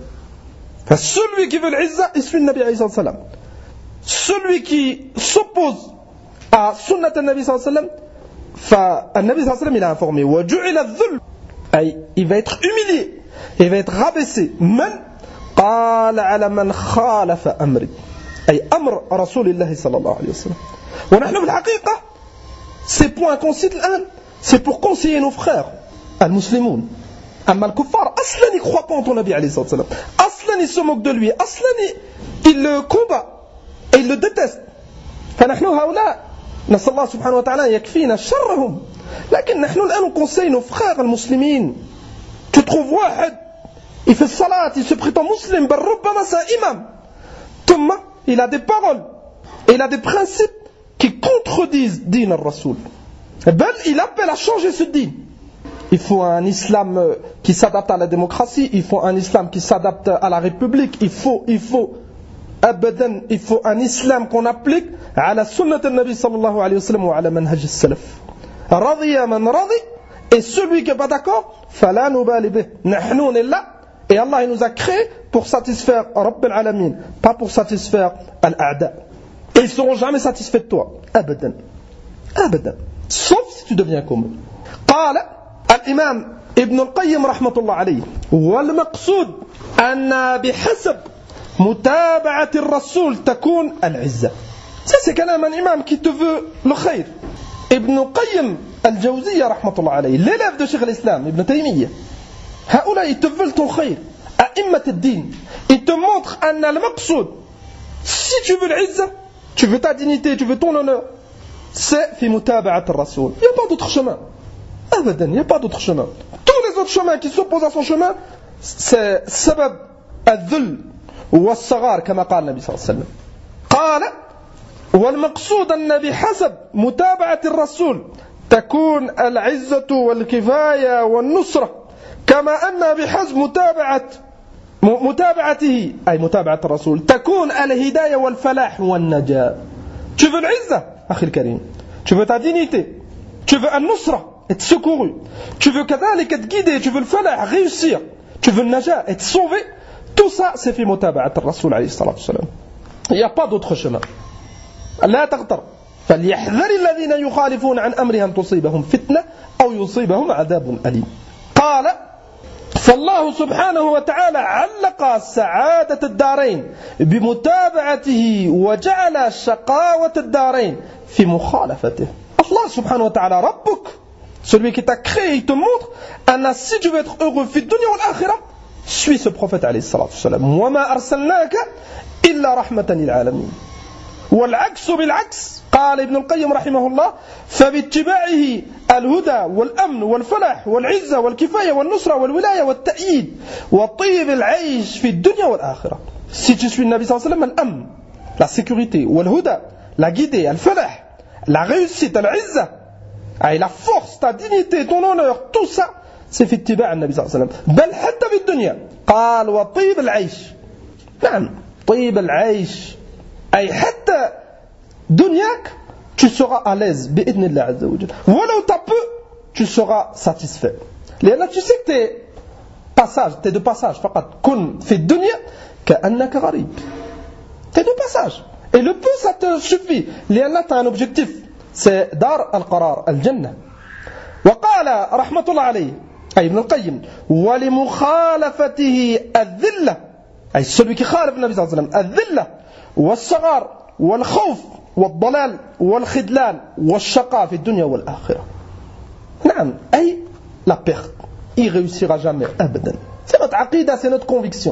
Celui qui veut l'izza il suit le Nabi alayhi salam. Celui qui s'oppose à sunnat al-Nabi sallallahu alayhi wa sallam, le Nabi sallallahu alayhi wa sallam il a informé وجعل الذل, il va être humilié, il va être rabaissé. من قال على من خالف أمري, أي أمر رسول الله صلى الله عليه وسلم. ونحن في الحقيقة ces points qu'on cite الآن c'est pour conseiller nos frères المسلمون. أما الكفار أصلا ils croient pas en ton Nabi عليه الصلاة والسلام, أصلا ils se moquent de lui, أصلا ils le combattent et ils le détestent. فنحن هؤلاء نسأل الله سبحانه وتعالى يكفينا شرهم. لكن نحن الآن on conseille nos frères المسلمين. Tu trouves واحد il fait salat, il se prétend musulman, بل ربما c'est imam, ثم il a des paroles et il a des principes qui contredisent din al-Rasoul. بل il appelle à changer ce din. Il faut un islam qui s'adapte à la démocratie, il faut un islam qui s'adapte à la République, il faut أبدا il faut un islam qu'on applique على سنة النبي صلى الله عليه وسلم وعلى منهج السلف. رضي من رضي, et celui qui n'est pas d'accord فلا نبالي به. نحن on est là et Allah il nous a créé pour satisfaire رب العالمين, pas pour satisfaire الأعداء. Et ils ne seront jamais satisfaits de toi أبدا أبدا, sauf si tu deviens comme eux. قال الإمام ابن القيم رحمة الله عليه والمقصود أن بحسب متابعة الرسول تكون العزة. Ça c'est quand même un imam qui te veut le khayr. Ibn Qayyim al-Jawziyya رحمة الله عليه, l'élève de Cheikh al-Islam Ibn Taymiyyah, هؤلاء ils te veulent ton khayr. أئمة الدين, ils te montrent أن المقصود, si tu veux l'izza, tu veux ta dignité, tu veux ton honneur, c'est في متابعة الرسول. Il n'y a pas d'autre chemin. أبدا, il n'y a pas d'autre chemin. Tous les autres chemins qui s'opposent à son chemin, c'est سبب الذل والصغار كما قال النبي صلى الله عليه وسلم. قال والمقصود أن بحسب متابعة الرسول تكون العزة والكفاية والنصرة, كما أن بحسب متابعته أي متابعة الرسول تكون الهداية والفلاح والنجاة. Tu veux l'izza أخي الكريم, tu veux ta dignité, tu veux النصرة, être secouru, tu veux كذلك être guidé, tu veux le falah, réussir, tu veux le najah, être sauvé. Tout ça, c'est في متابعة الرسول عليه الصلاة والسلام. Il n'y a pas d'autre chemin. لا تغتر. فليحذر الذين يخالفون عن أمره أن تصيبهم فتنة أو يصيبهم عذاب أليم. قال فالله سبحانه وتعالى علق سعادة الدارين بمتابعته وجعل شقاوة الدارين في مخالفته. Allah subhanahu wa ta'ala, ربك, celui qui t'a créé, il te montre أن si tu veux être heureux في الدنيا والآخرة, suis ce prophète عليه الصلاة والسلام. وما أرسلناك إلا رحمة للعالمين. والعكس بالعكس, قال ابن القيم رحمه الله, فباتباعه الهدى والأمن والفلاح والعزة والكفاية والنصرة والولاية والتأييد وطيب العيش في الدنيا والآخرة. Si tu suis le Nabi sallallahu alayhi wa sallam, l'amn, la sécurité, والهدى, la guidée, الفلاح, la réussite, العزة, la force, ta dignité, ton honneur, tout ça, c'est في اتباع النبي صلى الله عليه وسلم. بل حتى في الدنيا قال وطيب العيش. نعم طيب العيش أي حتى دنياك tu seras à l'aise بإذن الله عز وجل. ولو t'as peu tu seras satisfait. لأن tu sais que t'es passage, t'es de passage. فقط كن في الدنيا كأنك غريب. T'es de passage. Et le peu ça te suffit. لأن t'as un objectif. C'est دار القرار الجنة. وقال رحمة الله عليه أي ابن القيم ولمخالفته الذلة أي celui qui خالف النبي صلى الله عليه وسلم الذلة والصغار والخوف والضلال والخذلان والشقاء في الدنيا والآخرة. نعم أي la perte. Il réussira jamais أبدا. C'est notre عقيدة, c'est notre conviction.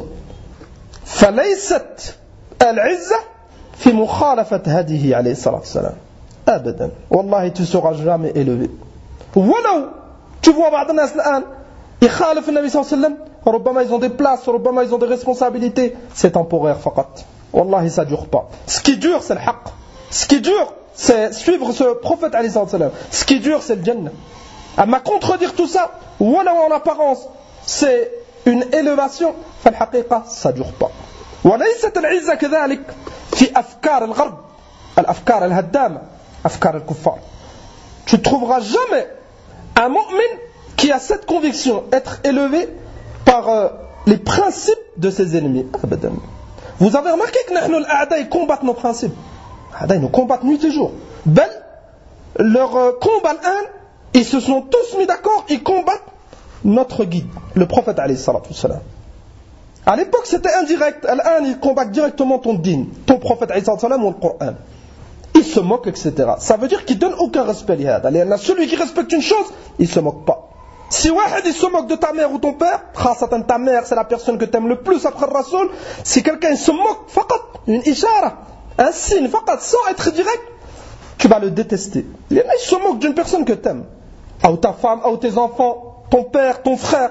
فليست العزة في مخالفة هديه عليه الصلاة والسلام أبدا. والله tu seras jamais élevé. ولو tu vois بعض الناس الآن يخالف النبي صلى الله عليه وسلم ربما ils ont des places, ربما ils ont des responsabilités, c'est temporaire فقط. والله ça dure pas. Ce qui dure c'est le haqq. Ce qui dure c'est suivre ce prophète عليه الصلاة والسلام. Ce qui dure c'est le Jannah. أما contredire tout ça, ولو en apparence c'est une élévation, فالحقيقة ça dure pas. وليست العزة كذلك في أفكار الغرب, الأفكار الهدامة, أفكار الكفار. Tu ne trouveras jamais un mu'min qui a cette conviction, être élevé par les principes de ses ennemis. Vous avez remarqué que nous, les a'da, ils combattent nos principes. Ils nous combattent nuit et jour. Bel, leur combat, ils se sont tous mis d'accord, ils combattent notre guide, le prophète alayhi salatu wassalam. À l'époque c'était indirect, à ils combattent directement ton din, ton prophète alayhi salatu wassalam ou le Coran. Ils se moquent, etc. Ça veut dire qu'ils ne donnent aucun respect. Celui qui respecte une chose, il ne se moque pas. Si il se moque de ta mère ou ton père, ta mère c'est la personne que tu aimes le plus après le Rasoul. Si quelqu'un se moque, une ishara, un signe, sans être direct, tu vas le détester. Il se moque d'une personne que tu aimes. Ou ta femme, ou tes enfants, ton père, ton frère.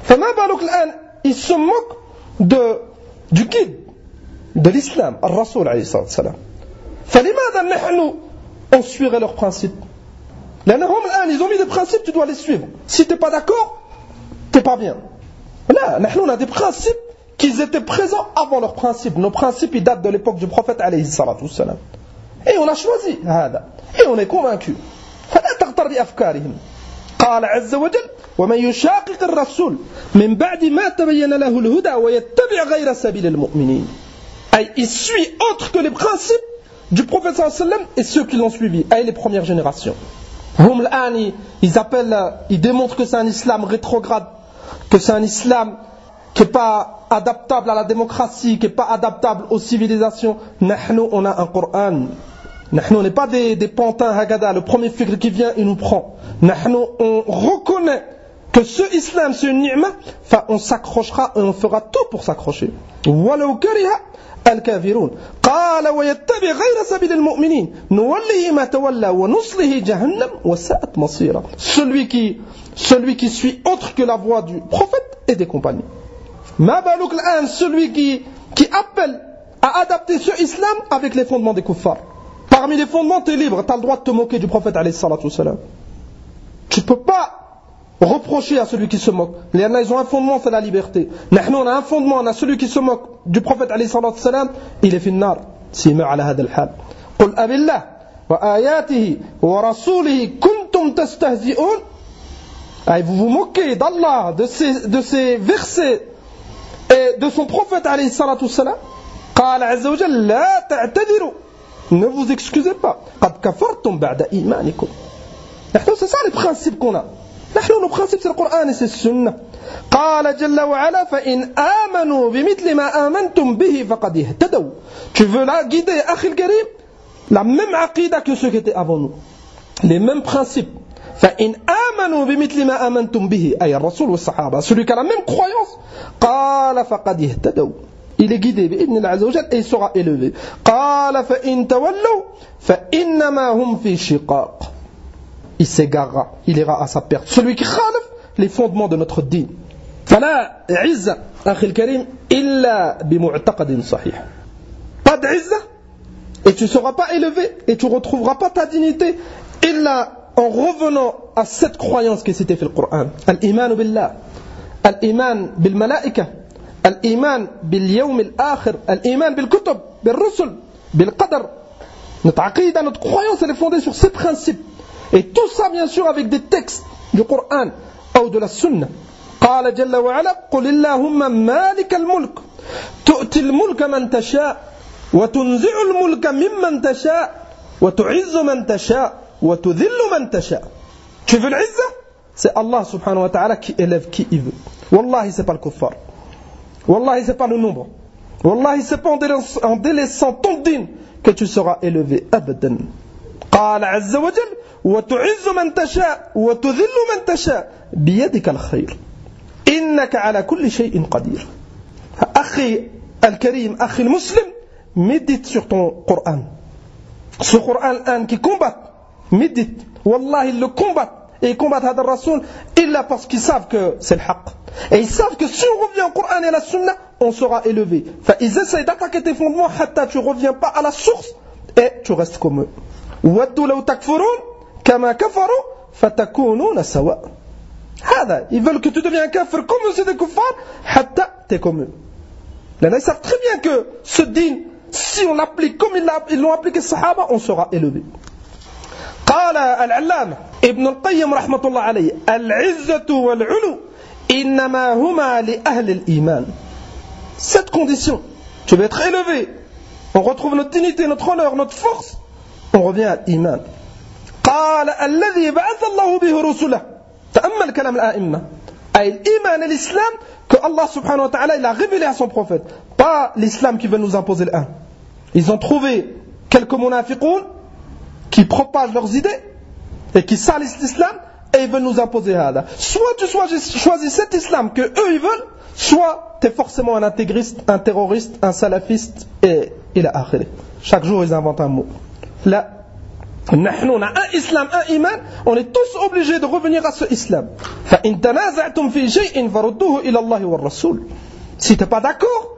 Il se moque du guide de l'islam, le Rasoul alayhi salam. فلماذا نحن on suivrait leurs principes? Ils ont mis des principes, tu dois les suivre. Si tu n'es pas d'accord, tu n'es pas bien. Là, on a des principes qui étaient présents avant leurs principes. Nos principes, ils datent de l'époque du prophète alayhi salatu wassalam. Et on a choisi هذا. Et on est convaincu. فلا تغتر بأفكارهم. قال عز وجل ومن يشاقق الرسول من بعد ما تبين له الهدى ويتبع غير سبيل المؤمنين. Il suit autre que les principes du prophète sallallahu alayhi wa sallam et ceux qui l'ont suivi, et les premières générations. Ils démontrent que c'est un islam rétrograde, que c'est un islam qui n'est pas adaptable à la démocratie, qui n'est pas adaptable aux civilisations. Nous, on a un Coran. Nous, on n'est pas des pantins hagada. Le premier fikr qui vient, il nous prend. Nous, on reconnaît que ce islam, c'est une ni'ma, on s'accrochera et on fera tout pour s'accrocher. وَلَوْ كَرِهَ الكافرون قال ويتبع غير سبيل المؤمنين نوله ما تولى ونصله جهنم وساءت مصيرا. Celui qui suit autre que la voie du prophète et des compagnons. ما بالك الآن celui qui appelle à adapter ce islam avec les fondements des kuffars. Parmi les fondements, tu es libre, tu as le droit de te moquer du prophète alayhi salatu wassalam. Tu ne peux pas reprocher à celui qui se moque. Ils ont un fondement, c'est la liberté. Nous, on a un fondement, on a celui qui se moque du prophète alayhi salatu wassalam, il est fi النار s'il meurt على هذا الحال. قل أبالله وآياته ورسوله كنتم تستهزئون. Vous vous moquez d'Allah, de ses versets et de son prophète alayhi salatu wassalam. قال عز وجل لا تعتذروا. Ne vous excusez pas. قد كفرتم بعد إيمانكم. C'est ça les principes qu'on a. نحن nos principes c'est le Coran et c'est Sunna. قال جل وعلا فإن آمنوا بمثل ما آمنتم به فقد اهتدوا. Tu veux la guider أخي الكريم, la même aqida que ceux qui étaient avant nous, les mêmes principes. فإن آمنوا بمثل ما آمنتم به أي الرسول والصحابة, celui qui a la même croyance, قال فقد اهتدوا, il est guidé بإذن الله عز وجل et il sera élevé. قال فإن تولوا فإنما هم في شقاق. il s'égarera, il ira à sa perte. Celui qui khalif les fondements de notre dîn. فلا عزة أخي الكريم إلا بمعتقد صحيح. Pas d'izza et tu ne seras pas élevé et tu ne retrouveras pas ta dignité إلا en revenant à cette croyance qui est citée dans le Coran. Al-iman billah, al-iman bil malaika, al-iman bil yawm al-akhir, al-iman bil kutub, bil rusul, bil qadar. Notre aqida, notre croyance, elle est fondée sur ces principes. Et tout ça, bien sûr, avec des textes du Coran ou de la Sunna. قال جل وعلا قل اللهم مالك الملك تؤتي الملك من تشاء وتنزع الملك ممن تشاء وتعز من تشاء وتذل من تشاء. Tu veux l'izza? C'est Allah subhanahu wa ta'ala qui élève qui il veut. Wallahi, c'est pas le kuffar. Wallahi, c'est pas le nombre. Wallahi, c'est pas en délaissant ton din que tu seras élevé. Abadan. قال عز وجل وتعز من تشاء وتذل من تشاء بيدك الخير إنك على كل شيء قدير. أخي الكريم, أخي المسلم, médite sur ton Coran. Ce Coran qui combat, médite. Wallah, ils le combattent. Et ils combattent Hadar Rasoul, illa parce qu'ils savent que c'est le haqq. Et ils savent que si on revient au Coran et à la Sunna, on sera élevé. Ils essayent d'attaquer tes fondements, hatta tu ne reviens pas à la source, et tu restes comme eux. Waddu law takfurun, kama kafaru, fatakununa sawa. Ils veulent que tu deviens un kafir comme eux, c'est des kuffars, hatta t'es comme eux. Là, ils savent très bien que ce din, si on l'applique comme ils l'ont appliqué les Sahaba, on sera élevé. قال العلامة ابن القيم رحمة الله عليه العزة والعلو إنما هما لأهل الإيمان. Cette condition, tu veux être élevé, on retrouve notre dignité, notre honneur, notre force, on revient à l'iman. قال الذي بعث الله به رسله. تأمل كلام الآئمة. أي الإيمان الإسلام que Allah subhanahu wa ta'ala il a révélé à son prophète, pas l'islam qui veut nous imposer le un. Ils ont trouvé quelques munafiqoun qui propagent leurs idées et qui salissent l'islam et ils veulent nous imposer hada. Soit tu choisis cet islam que eux ils veulent, soit tu es forcément un intégriste, un terroriste, un salafiste et il a akhiri. Chaque jour ils inventent un mot. Là, nous on a un islam, un iman, on est tous obligés de revenir à ce islam. فَإِن تَنَازَعْتُمْ فِي شَيْءٍ فَرُدُّوهُ إِلَى اللَّهِ وَالرَّسُولِ. Si tu n'es pas d'accord,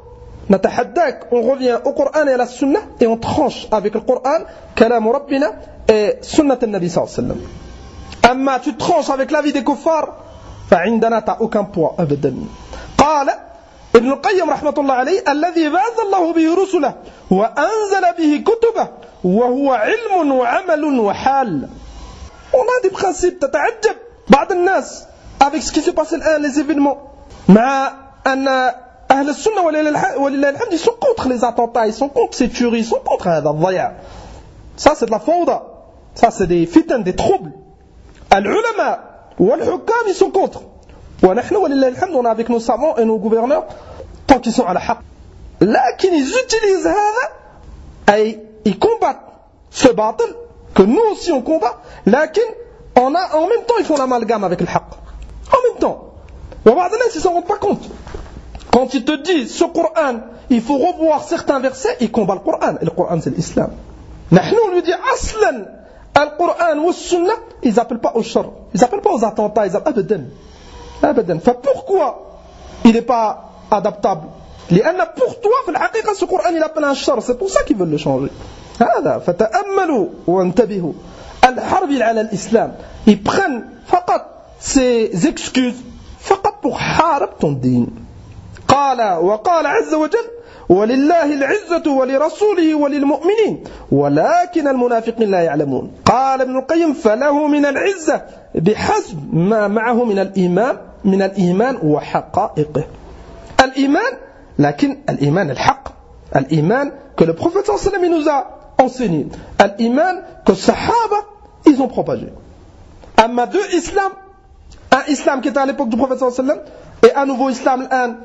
on revient au Coran et à la Sunna et on tranche avec le Coran, Kalam Rabbina et Sunnat al-Nabi sallallahu alayhi wa sallam. Amma tu tranches avec l'avis des kuffars, فعندنا t'as aucun poids أبدا. قال ابن القيم رحمة الله عليه الذي بعث الله به رسله وأنزل به كتبه وهو علم وعمل وحال. On a des principes, تتعجب بعض الناس avec ce qui se passe الآن, les événements. مع أن أهل السنة ولله الحمد ils sont contre les attentats, ils sont contre ces tueries, ils sont contre هذا الضياع. Ça c'est de la fawda, ça c'est des fitan, des troubles. العلماء والحكام ils sont contre. ونحن ولله الحمد on est avec nos savants et nos gouverneurs tant qu'ils sont à la haqq. لكن ils utilisent هذا et ils combattent ce batil que nous aussi on combat. لكن en même temps ils font l'amalgame avec le haqq. En même temps. وبعض الناس ils s'en rendent pas compte. Quand ils te disent ce Coran, il faut revoir certains versets, ils combattent le Coran. Et le Coran c'est l'islam. نحن on lui dit aslan al-Qur'an ou Sunna, ils n'appellent pas au shar, ils n'appellent pas aux attentats, ils appellent abadan. Pourquoi il n'est pas adaptable? لأن pour toi, في الحقيقة, ce Coran il appelle un shar, c'est pour ça qu'ils veulent le changer. هذا فتأملوا وانتبهوا الحرب على الإسلام. Ils prennent فقط ces excuses فقط pour حارب ton دين. قال وقال عز وجل ولله العزة ولرسوله وللمؤمنين ولكن المنافقين لا يعلمون. قال ابن القيم فله من العزة بحسب ما معه من الإيمان وحقائقه. الإيمان لكن الإيمان الحق, الإيمان que le prophète صلى الله عليه وسلم nous a enseigné, الإيمان que les sahaba ils ont propagé. أما deux islam, un islam qui était à l'époque du prophète صلى الله عليه وسلم et un nouveau islam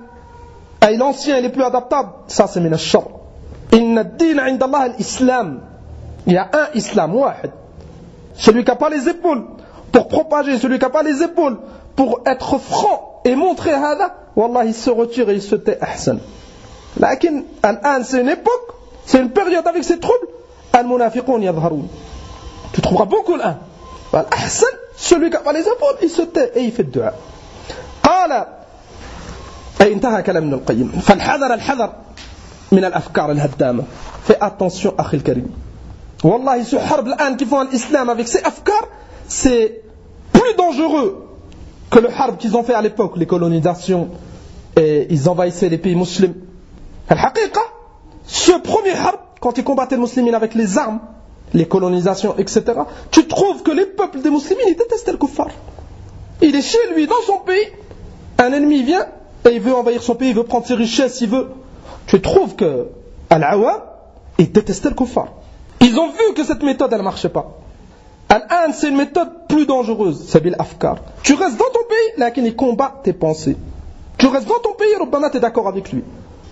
et l'ancien il est plus adaptable, ça c'est min al-shar. Inna ad-din 'inda Allah al-islam. Il y a un islam wahid. Celui qui n'a pas les épaules pour propager, celui qui n'a pas les épaules pour être franc et montrer hada, wallah il se retire et il se tait ahsan. Lakin al-an c'est une époque, c'est une période avec ses troubles, al-munafiqun yadhharun. Tu trouveras beaucoup l'un. والأحسن celui qui a pas les épaules il se tait et il fait الدعاء. قال أي انتهى كلام ابن القيم فالحذر الحذر من الأفكار الهدامة. Fais attention أخي الكريم. والله ce حرب الآن qui font l'islam avec ces أفكار c'est plus dangereux que le harb qu'ils ont fait à l'époque, les colonisations, et ils envahissaient les pays musulmans. Al-Haqiqa, ce premier harb, quand ils combattaient les musulmans avec les armes, les colonisations, etc., tu trouves que les peuples des musulmans, ils détestaient le kuffar. Il est chez lui, dans son pays, un ennemi vient, et il veut envahir son pays, il veut prendre ses richesses, il veut... Tu trouves que, Al-Awam, ils détestaient le kuffar. Ils ont vu que cette méthode, elle ne marchait pas. Al-An, c'est une méthode plus dangereuse, c'est l'afkar. Tu restes dans ton pays, là, il combat tes pensées. Tu restes dans ton pays, Rabbana, tu es d'accord avec lui.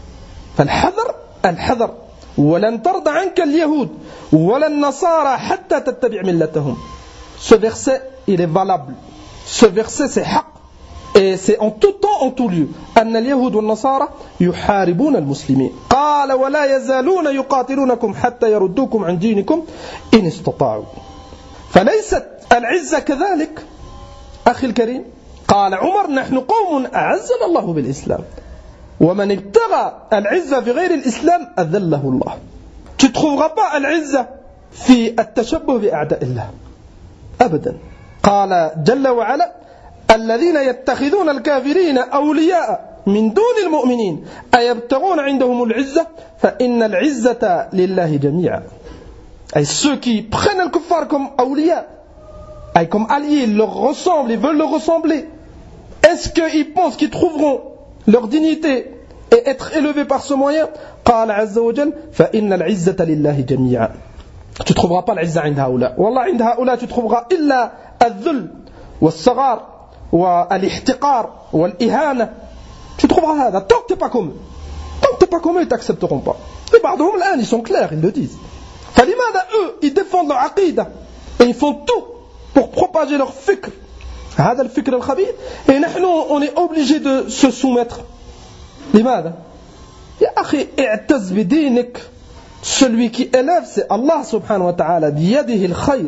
فالحذر الحذر ولن ترضى عنك اليهود ولا النصارى حتى تتبع ملتهم. Ce verset, il est valable. Ce verset, c'est haq. Et c'est en tout temps, en tout lieu. أن اليهود والنصارى يحاربون المسلمين. قال ولا يزالون يقاتلونكم حتى يردوكم عن دينكم إن استطاعوا. فليست العزة كذلك أخي الكريم. قال عمر نحن قوم أعزنا الله بالإسلام ومن ابتغى العزة في غير الإسلام أذله الله. Tu ne trouveras pas العزة في التشبه بأعداء الله أبدا. قال جل وعلا الذين يتخذون الكافرين أولياء من دون المؤمنين أيبتغون عندهم العزة فإن العزة لله جميعا. Et ceux qui prennent le kuffar comme awliya, comme alliés, ils leur ressemblent, ils veulent leur ressembler. Est-ce qu'ils pensent qu'ils trouveront leur dignité et être élevés par ce moyen? قال عز وجل فإن العزة لله جميعا. Tu ne trouveras pas l'izza عند هؤلاء. والله عند هؤلاء tu trouveras إلا الذل والصغار والاحتقار والإهانة. Tu trouveras هذا. Tant que tu n'es pas comme eux. Tant que tu n'es pas comme eux, ils ne t'accepteront pas. Et بعضهم الآن, ils sont clairs, ils le disent. فلماذا eux, ils défendent leur aqida et ils font tout pour propager leur fikr, هذا الفكر الخبيث, et nous, on est obligé de se soumettre. لماذا؟ يا أخي اعتز بدينك. Celui qui élève, c'est Allah subhanahu wa ta'ala, بيده الخير.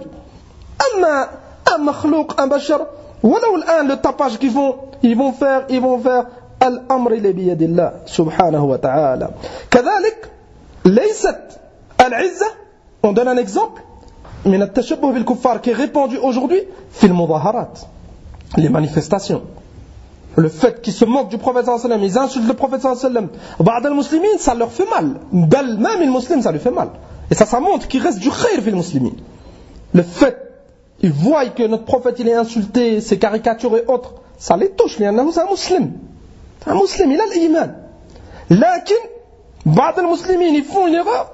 أما un مخلوق, un bashar, ولو الآن le tapage qu'ils vont faire الأمر إلى بيد الله سبحانه وتعالى. كذلك ليست العزة. On donne un exemple من التشبه بالكفار qui est répandu aujourd'hui في المظاهرات, les manifestations. Le fait qu'ils se moquent du prophète sallallahu alayhi wa sallam, ils insultent le prophète sallallahu alayhi wa sallam. بعض المسلمين, ça leur fait mal. بل même les musulmans, ça lui fait mal. Et ça montre qu'il reste du khayr في المسلمين. Le fait, ils voient que notre prophète il est insulté, c'est caricaturé et autres, ça les touche. لأنه c'est un musulman. Un musulman, il a l'iman. لكن بعض المسلمين, ils font une erreur.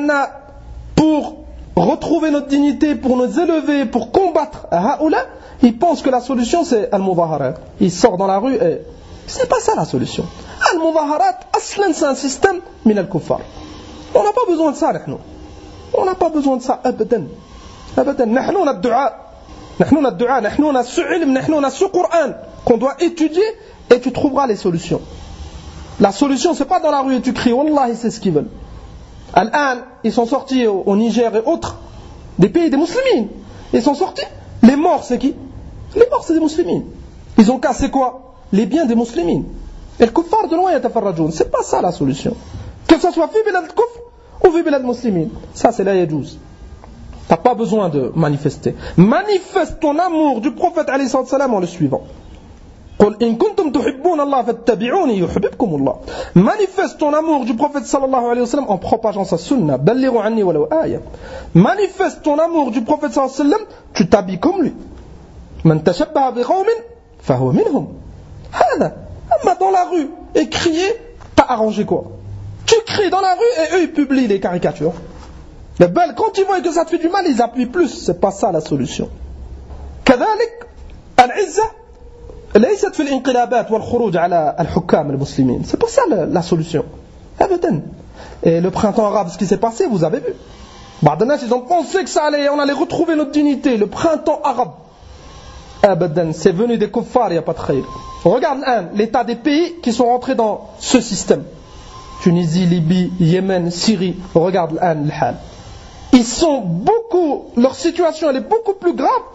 Pour retrouver notre dignité, pour nous élever, pour combattre Haoula, ils pensent que la solution c'est al-mudaharat. Ils sortent dans la rue et c'est pas ça la solution. Al-mudaharat, aslan c'est un système min al-kuffar. On n'a pas besoin de ça, nous. On n'a pas besoin de ça, abadan. Abadan. Nous on a le dua. Nous on a le dua. Nous on a ce ilm, nous on a ce Coran qu'on doit étudier et tu trouveras les solutions. La solution c'est pas dans la rue et tu cries, Wallahi c'est ce qu'ils veulent. Al-An, ils sont sortis au Niger et autres, des pays des musulmans. Ils sont sortis. Les morts, c'est qui? Les morts, c'est des musulmans. Ils ont cassé quoi? Les biens des musulmans. Et le kuffar de loin, yatafarrajoun. C'est pas ça la solution. Que ce soit fi bilad al-kufr ou fi bilad al-muslimin. Ça, c'est la yajouz. T'as pas besoin de manifester. Manifeste ton amour du prophète alayhi salam en le suivant. قل إن كنتم تحبون الله فاتبعوني يحببكم الله. Manifeste ton amour du prophète sallallahu alayhi wa sallam en propageant sa sunna. بلغوا عني ولو آية. Manifeste ton amour du prophète sallallahu alayhi wa sallam, tu t'habilles comme lui. من تشبه بقوم فهو منهم. هذا. أما dans la rue et crier, t'as arrangé quoi? Tu cries dans la rue et eux ils publient les caricatures. Les belles, quand ils voient que ça te fait du mal, ils appuient plus. C'est pas ça la solution. كذلك العزة ليست في الانقلابات والخروج على الحكام المسلمين. C'est pas ça la solution. أبدا. Et le printemps arabe, ce qui s'est passé, vous avez vu. بعض الناس ils ont pensé que ça allait, on allait retrouver notre dignité. Le printemps arabe. أبدا. C'est venu des kuffars, il n'y a pas de khayr. Regarde l'état des pays qui sont rentrés dans ce système. Tunisie, Libye, Yémen, Syrie. Regarde le hal. Ils sont beaucoup, leur situation elle est beaucoup plus grave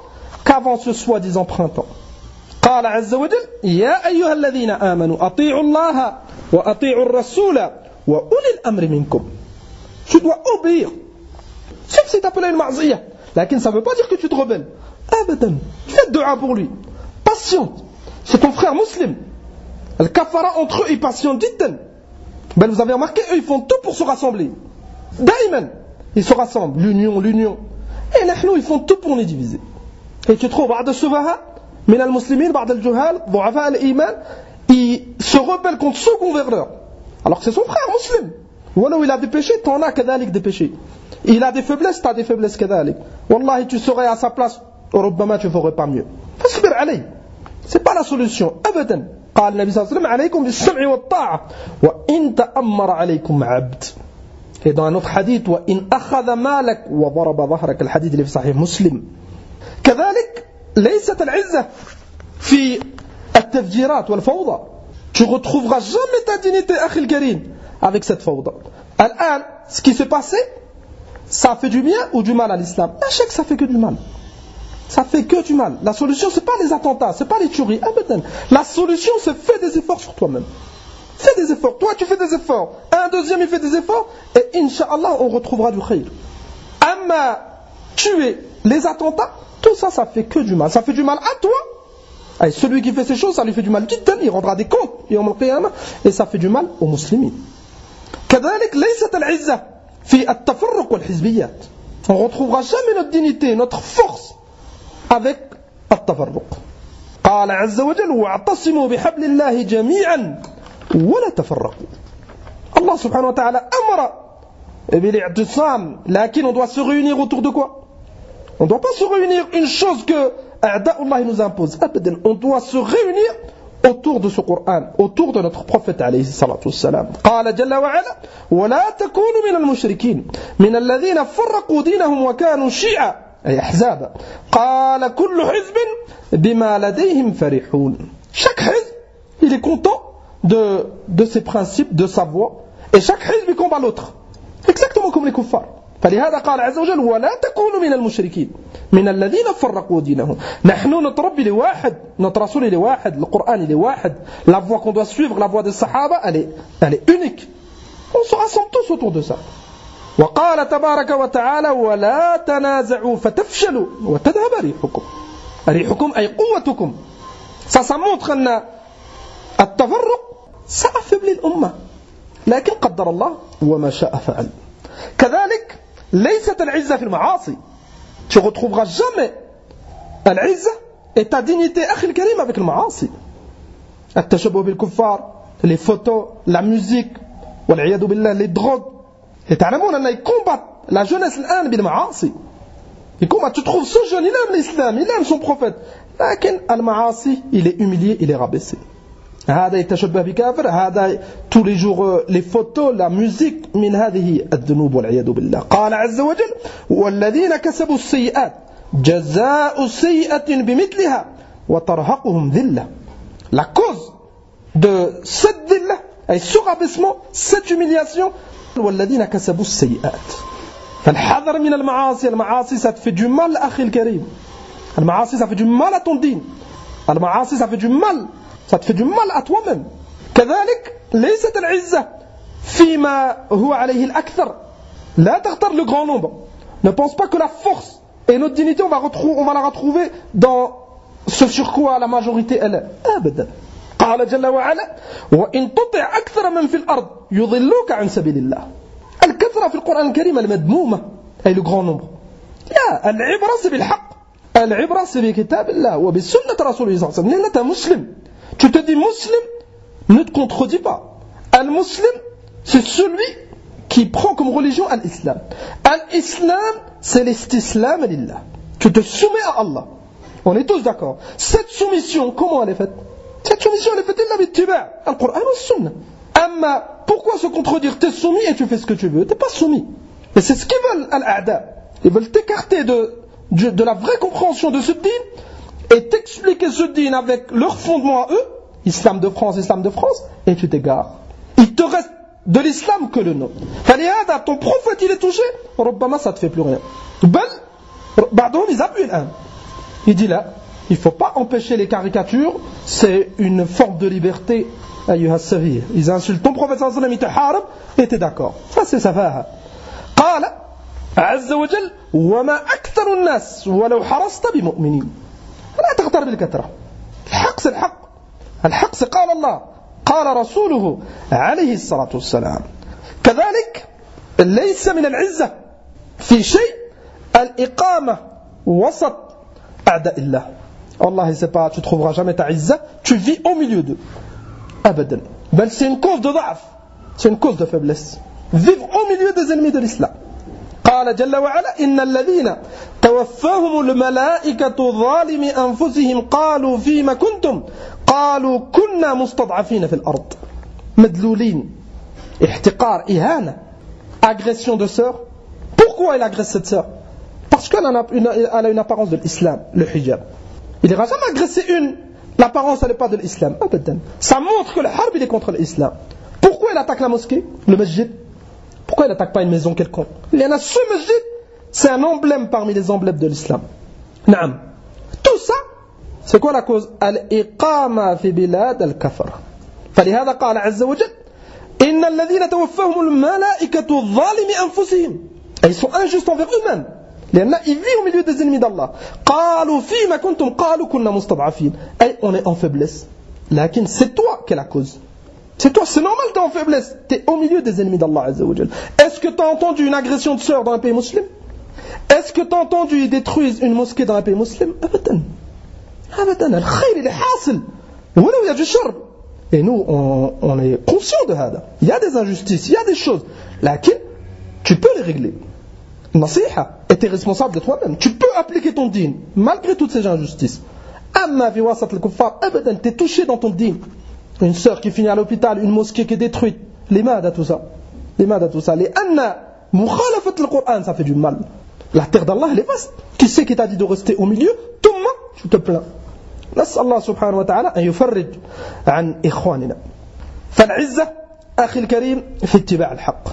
qu'avant ce soi-disant printemps. قال عز وجل يا أيها الذين آمنوا أطيعوا الله وأطيعوا الرسول وأولي الأمر منكم. Tu dois obéir. Sauf si tu appelles une ma'ziyah. Lakin ça ne veut pas dire que tu te rebelles. Abadan. Fais dua pour lui. Patiente. C'est ton frère musulman. Le kafara entre eux, ils patientent jiddan. Ben vous avez remarqué, eux ils font tout pour se rassembler. Daïman, ils se rassemblent. L'union. Et nous, ils font tout pour nous diviser. Et tu trouves, بعض السفهاء من المسلمين بعض الجهال ضعفاء الإيمان, ils se rebellent contre ceux qui ont vers l'heure. Alors que c'est son frère musulman. Voilà, il a des péchés, t'en as كذلك des péchés. Il a des faiblesses, t'as des faiblesses كذلك. Wallahi, tu serais à sa place, ربما tu ferais pas mieux. فاصبر عليه. C'est pas la solution, أبدا. قال النبي صلى الله عليه وسلم عليكم بالسمع والطاعة وإن تأمر عليكم عبد. Et dans un autre hadith, وإن أخذ مالك وضرب ظهرك, الحديث اللي في صحيح مسلم. كذلك ليست العزة في التفجيرات والفوضى. Tu retrouveras jamais ta dignité, أخي الكريم, avec cette fawda. الآن, ce qui s'est passé, ça fait du bien ou du mal à l'islam? La chèque, ça fait que du mal. Ça fait que du mal. La solution, c'est pas les attentats, c'est pas les tueries. La solution, c'est fais des efforts sur toi-même. Fais des efforts. Toi, tu fais des efforts. Un deuxième, il fait des efforts. Et Inch'Allah, on retrouvera du khayr. Amma, tuer les attentats, tout ça, ça fait que du mal. Ça fait du mal à toi. Et celui qui fait ces choses, ça lui fait du mal. Il rendra des comptes. Et ça fait du mal aux musulmans. كذلك ليست العزة في التفرق والحزبيات. On ne retrouvera jamais notre dignité, notre force avec التفرق. قال عز وجل واعتصموا بحبل الله جميعا ولا تفرقوا. Allah subhanahu wa ta'ala أمر بالاعتصام, لكن on doit se réunir autour de quoi? On ne doit pas se réunir une chose que Allah nous impose. On doit se réunir autour de ce Coran, autour de notre prophète alayhi salatu wassalam. قال جل وعلا ولا تكونوا من المشركين من الذين فرقوا دينهم وكانوا شيعا أي أحزابا قال كل حزب بما لديهم فرحون. Chaque حزب, il est content de ses principes, de sa voix, et chaque حزب il combat l'autre, exactement comme les kuffars. فلهذا قال عز وجل ولا تكونوا من المشركين من الذين فرقوا دينهم. نحن نتربي لواحد, notre rasoul il est واحد, le Coran il est واحد, la voie qu'on doit suivre, la voie des sahaba, elle est unique. On se rassemble tous autour de ça. وقال تبارك وتعالى ولا تنازعوا فتفشلوا وتذهب ريحكم. ريحكم أي قوتكم. Ça montre أن التفرق ça affaiblit l'umma. لكن قدر الله وما شاء فعل. كذلك ليست العزة في المعاصي. Tu retrouveras jamais العزة et ta dignité أخي الكريم avec le معاصي. التشبه بالكفار, les photos, la musique, والعياذ بالله, les drogues. Et تعلمون أن ils combattent la jeunesse الآن بالمعاصي. Ils combattent, tu trouves ce jeune, il aime l'islam, il aime son prophète. لكن المعاصي, il est humilié, il est rabaissé. هذا يتشبه بكافر, هذا tous les jours les photos, la musique, من هذه الذنوب والعياذ بالله. قال عز وجل والذين كسبوا السيئات جزاء سيئة بمثلها وترهقهم ذلة. La cause de cette dhillah, et ce rabaissement, cette humiliation, والذين كسبوا السيئات. فالحذر من المعاصي. المعاصي ça te fait du mal أخي الكريم. المعاصي ça fait du mal à ton din. المعاصي ça fait du mal, ça te fait du mal à toi-même. كذلك ليست العزة فيما هو عليه الأكثر. لا تغتر le grand nombre. Ne pense pas que la force et notre dignité on va la retrouver dans ce sur quoi la majorité elle est. أبدا. قال جل وعلا وإن تطع أكثر من في الأرض يضلوك عن سبيل الله. الكثرة في القرآن الكريم المذمومة أي le grand nombre. لا, العبرة c'est بالحق. العبرة c'est بكتاب الله وبسنة رسوله صلى الله عليه وسلم. لأنك مسلم. Tu te dis musulman, ne te contredis pas. Al-Muslim, c'est celui qui prend comme religion l'islam. Al-Islam, c'est l'istislam lillah. Tu te soumets à Allah. On est tous d'accord. Cette soumission, comment elle est faite? Cette soumission, elle est faite illa bittiba' al-Qur'an wa al-Sunnah. Amma, pourquoi se contredire? Tu es soumis et tu fais ce que tu veux. Tu n'es pas soumis. Et c'est ce qu'ils veulent, al-a'da. Ils veulent t'écarter de la vraie compréhension de ce din et t'expliquer ce din avec leur fondement à eux, islam de France, et tu t'égares. Il te reste de l'islam que le nom. فلهذا ton prophète il est touché, ربما ça te fait plus rien. بل بعضهم ils appuient الآن. Il dit là, il ne faut pas empêcher les caricatures, c'est une forme de liberté. Ils insultent ton prophète sallallahu alayhi wa sallam, il te harab, et tu es d'accord. Ça c'est safaha. قال عز وجل وما أكثر الناس ولو حرصت بمؤمنين. لا تغتر بالكثرة. الحق c'est الحق. الحق c'est قال الله قال رسوله عليه الصلاة والسلام. كذلك ليس من العزة في شيء الإقامة وسط أعداء الله. والله c'est pas, tu trouveras jamais ta izza, tu vis au milieu d'eux. Abadan. Ben c'est une cause de ضعف, c'est une cause de faiblesse. Vivre au milieu des ennemis de l'islam. قال جل وعلا إن الذين توفاهم الملائكة ظالمي أنفسهم قالوا فيما كنتم قالوا كنا مستضعفين في الأرض. مدلولين. احتقار, إهانة, agression de sœur. Pourquoi il agresse cette sœur? Parce qu'elle a une apparence de l'islam, le hijab. Il n'ira jamais agresser une. L'apparence, elle n'est pas de l'islam. Ça montre que le harb, il est contre l'islam. Pourquoi il attaque la mosquée, le masjid? Pourquoi il n'attaque pas une maison quelconque? Il y en a ce masjid, c'est un emblème parmi les emblèmes de l'islam. Naam. Tout ça, c'est quoi la cause? Al-iqama fi bilad al-kafr. فلهذا قال عز وجل إن الذين توفاهم الملائكة ظالمي أنفسهم. Et ils sont injustes envers eux-mêmes. لأن ils vivent au milieu des ennemis d'Allah. قالوا فيما كنتم قالوا كنا مستضعفين. Et on est en faiblesse. لكن c'est toi qui es la cause. C'est toi, c'est normal que tu es en faiblesse. Tu es au milieu des ennemis d'Allah Azza wa Jal. Est-ce que tu as entendu une agression de sœur dans un pays musulman? Est-ce que tu as entendu qu'ils détruisent une mosquée dans un pays musulman? Abadan. Abadan. Al-khayr, il est hasil. Voilà où il y a du shar. Et nous, on est conscients de ça. Il y a des injustices, il y a des choses. Lakin, tu peux les régler. Nasiha, et tu es responsable de toi-même. Tu peux appliquer ton dîn, malgré toutes ces injustices. Amma fi wasat al-kuffar, abadan, tu es touché dans ton dîn. Une sœur qui finit à l'hôpital, une mosquée qui est détruite. Limada tout ça. Limada tout ça. Les anna, mukhalafat al-Qur'an, ça fait du mal. La terre d'Allah, elle est vaste. Qui c'est qui t'a dit de rester au milieu? Toumma, tu te plains. نسأل الله سبحانه وتعالى أن يفرج عن إخواننا. فالعزة أخي الكريم في اتباع الحق.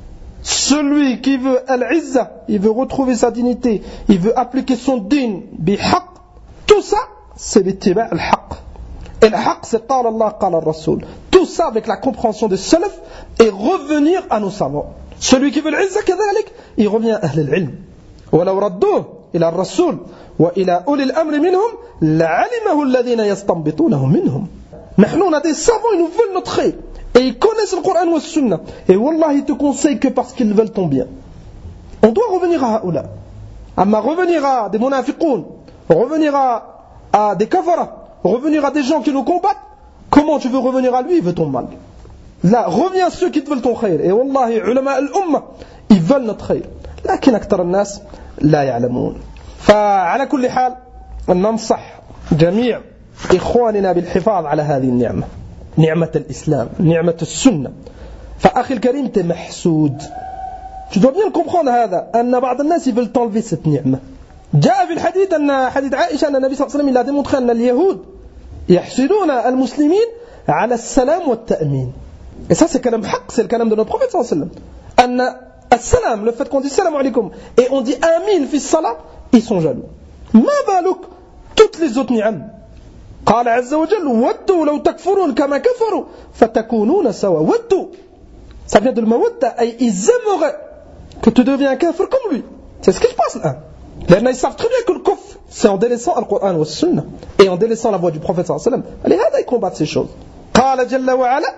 Celui qui veut al-izza, il veut retrouver sa dignité, il veut appliquer son din bihaq, tout ça c'est l'ittiba' al-haq. Et le haq c'est qala Allah, qala al-Rasul. Tout ça avec la compréhension des salaf et revenir à nos savants. Celui qui veut al-izza كذلك, il revient à ahl al-ilm. ولو ردوه إلى الرسول وإلى أولي الأمر منهم لعلمه الذين يستنبطونه منهم. نحن on a des savants, ils nous veulent notre khayr. Et ils connaissent le Coran ou le Sunna. Et Wallah, ils te conseillent que parce qu'ils veulent ton bien. On doit revenir à Haoula. Amma revenir à des munafiqoun, revenir à des kafara, revenir à des gens qui nous combattent. Comment tu veux revenir à lui? Il veut ton mal. Là, reviens à ceux qui te veulent ton khayr. Et Wallahi, ulama al-umma, ils veulent notre khayr. لكن أكثر الناس لا يعلمون. فعلى كل حال ننصح جميع إخواننا بالحفاظ على هذه النعمة. نعمة الإسلام, نعمة السنة. فأخي الكريم t'es محسود. Tu dois bien le comprendre هذا. أن بعض الناس veulent t'enlever cette نعمة. جاء في الحديث أن حديث عائشة أن النبي صلى الله عليه وسلم il a démontré أن اليهود يحسدون المسلمين على السلام والتأمين. Et ça c'est كلام حق, c'est le كلام de notre prophète صلى الله عليه وسلم. أن السلام, le fait qu'on dit salam alaykum et on dit amin fi salat, ils sont jaloux. ما بالك toutes les autres ni'am. قال عز وجل ودوا لو تكفرون كما كفروا فتكونون سوا. ودوا, ça vient de المودة, et ils aimeraient que tu deviens kafir comme lui. C'est ce qui se passe là. Ils savent très bien que le kufr, c'est en délaissant le Coran ou le Sunna et en délaissant la voix du prophète sallallahu alayhi wa sallam. Allez, هذا ils combattent ces choses. قال جل وعلا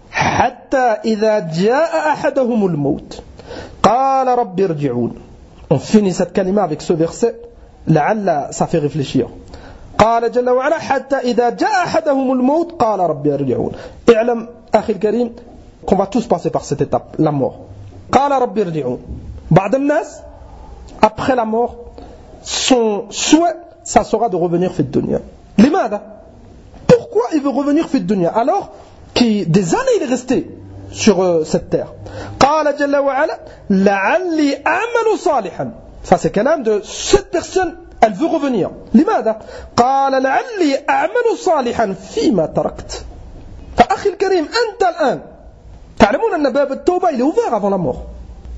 حتى إذا جاء أحدهم الموت قال رب ارجعون. On finit cette kalima avec ce verset. لعل ça fait réfléchir. قال جل وعلا حتى إذا جاء أحدهم الموت قال رب ارجعون. اعلم أخي الكريم qu'on va tous passer par cette étape, la mort. قال رب ارجعون. بعض الناس après la mort, son souhait, ça sera de revenir في الدنيا. لماذا? Pourquoi il veut revenir في الدنيا alors que des années il est resté sur cette terre? قال جل وعلا لعلي أعمل صالحا. Ça c'est كلام de cette personne, elle veut revenir. لماذا؟ قال لعلي أعمل صالحا فيما تركت. فأخي الكريم أنت الآن تعلمون أن باب التوبة il est ouvert avant la mort.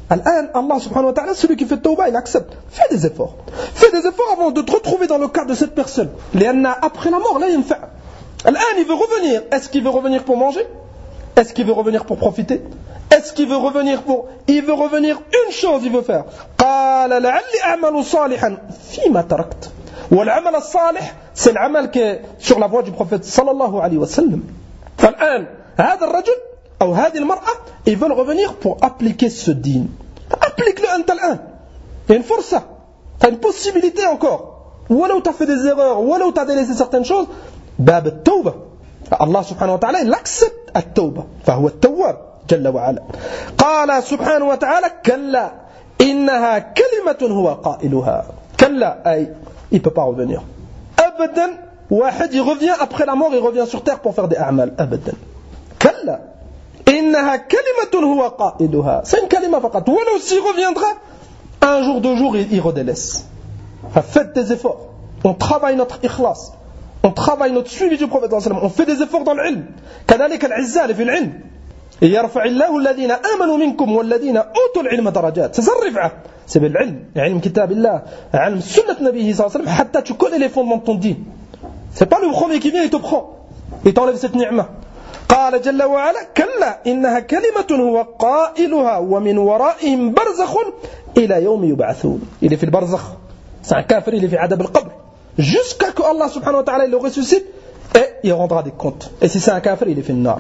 Allah subhanahu wa ta'ala, celui qui fait tawbah, il accepte. Fais des efforts. Fais des efforts avant de te retrouver dans le cas de cette personne. Après la mort, là, il me fait. Il veut revenir. Est-ce qu'il veut revenir pour manger? Est-ce qu'il veut revenir pour profiter? Est-ce qu'il veut revenir pour... Il veut revenir, une chose il veut faire. قال لعلي أعمل صالحا فيما تركت. والعمل الصالح c'est العمل qui est sur la voie du prophète صلى الله عليه وسلم. فالآن هذا الرجل أو هذه المرأة ils veulent revenir pour appliquer ce din. Applique-le أنت الآن. Il y a une force, tu as une possibilité encore. ولو tu as fait des erreurs, ولو tu as délaissé certaines choses, باب التوبة. Allah subhanahu wa ta'ala il accepte التوبة فهو التواب جل وعلا. قال سبحانه وتعالى كلا إنها كلمة هو قائلها. كلا أي il ne peut pas revenir. أبدا واحد il revient après la mort, il revient sur terre pour faire des أعمال. أبدا. كلا إنها كلمة هو قائلها. C'est une kalima فقط. ولو s'il reviendra un jour, 2 jours, il redélaisse. Faites des efforts. On travaille notre ikhlas. On travaille notre suivi du prophète. On fait des efforts dans l'ilm. كذلك العزة في العلم. يرفع الله الذين آمنوا منكم والذين أوتوا العلم درجات. C'est ça الرفعة. C'est بالعلم. علم كتاب الله. علم سنة نبيه صلى الله عليه وسلم. حتى tu connais les fondements de ton din. C'est pas le premier qui vient et te prend. Il t'enlève cette ni'ma. قال جل وعلا كلا إنها كلمة هو قائلها ومن ورائهم برزخ إلى يوم يبعثون. Il est في البرزخ. C'est un kafir, il est في عذاب القبر. Jusqu'à que Allah subhanahu wa ta'ala il le ressuscite et il rendra des comptes. Et si c'est un kafir, il est في النار.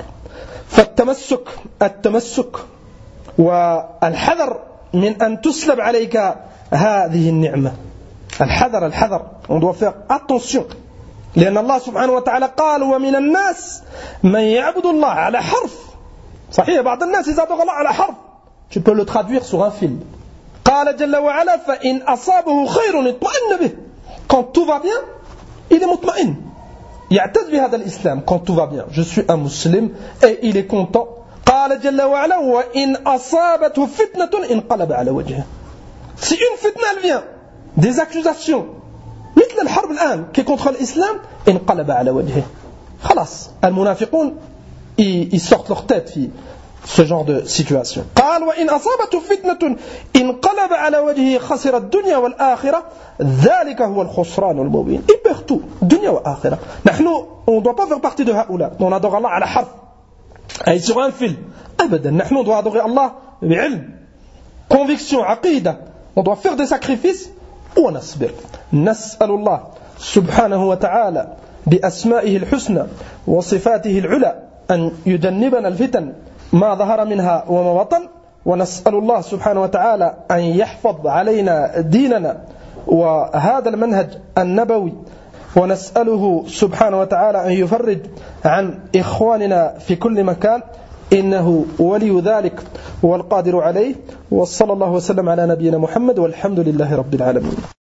التمسك والحذر من أن تسلب عليك هذه النعمة. الحذر. On doit faire attention. لأن الله سبحانه وتعالى قال ومن الناس من يعبد الله على حرف. صحيح بعض الناس يعبدون الله على حرف. Tu peux le traduire sur un fil. قال جل وعلا فإن أصابه خير اطمئن به. Quand tout va bien, il est مطمئن. يعتز بهذا الإسلام. Quand tout va bien, je suis un musulman et il est content. قال جل وعلا وإن أصابته فتنة انقلب على وجهه. Si une fitna elle vient, des accusations مثل الحرب الآن qui est contre l'islam انقلب على وجهه. خلاص المنافقون ils sortent leur tête في ce genre de situation. قال وإن أصابته فتنة انقلب على وجهه خسر الدنيا والآخرة ذلك هو الخسران المبين. Il perd tout, dunya wa akhirah. On ne doit pas faire partie de هؤلاء. On adore Allah على حرف. أي sur un fil. أبدا. نحن on doit adorer Allah بعلم, conviction, عقيدة. On doit faire des sacrifices ونصبر. نسأل الله سبحانه وتعالى بأسمائه الحسنى وصفاته العلى أن يجنبنا الفتن ما ظهر منها وما بطن. ونسأل الله سبحانه وتعالى أن يحفظ علينا ديننا وهذا المنهج النبوي. ونسأله سبحانه وتعالى أن يفرج عن إخواننا في كل مكان إنه ولي ذلك والقادر عليه. وصلى الله وسلم على نبينا محمد والحمد لله رب العالمين.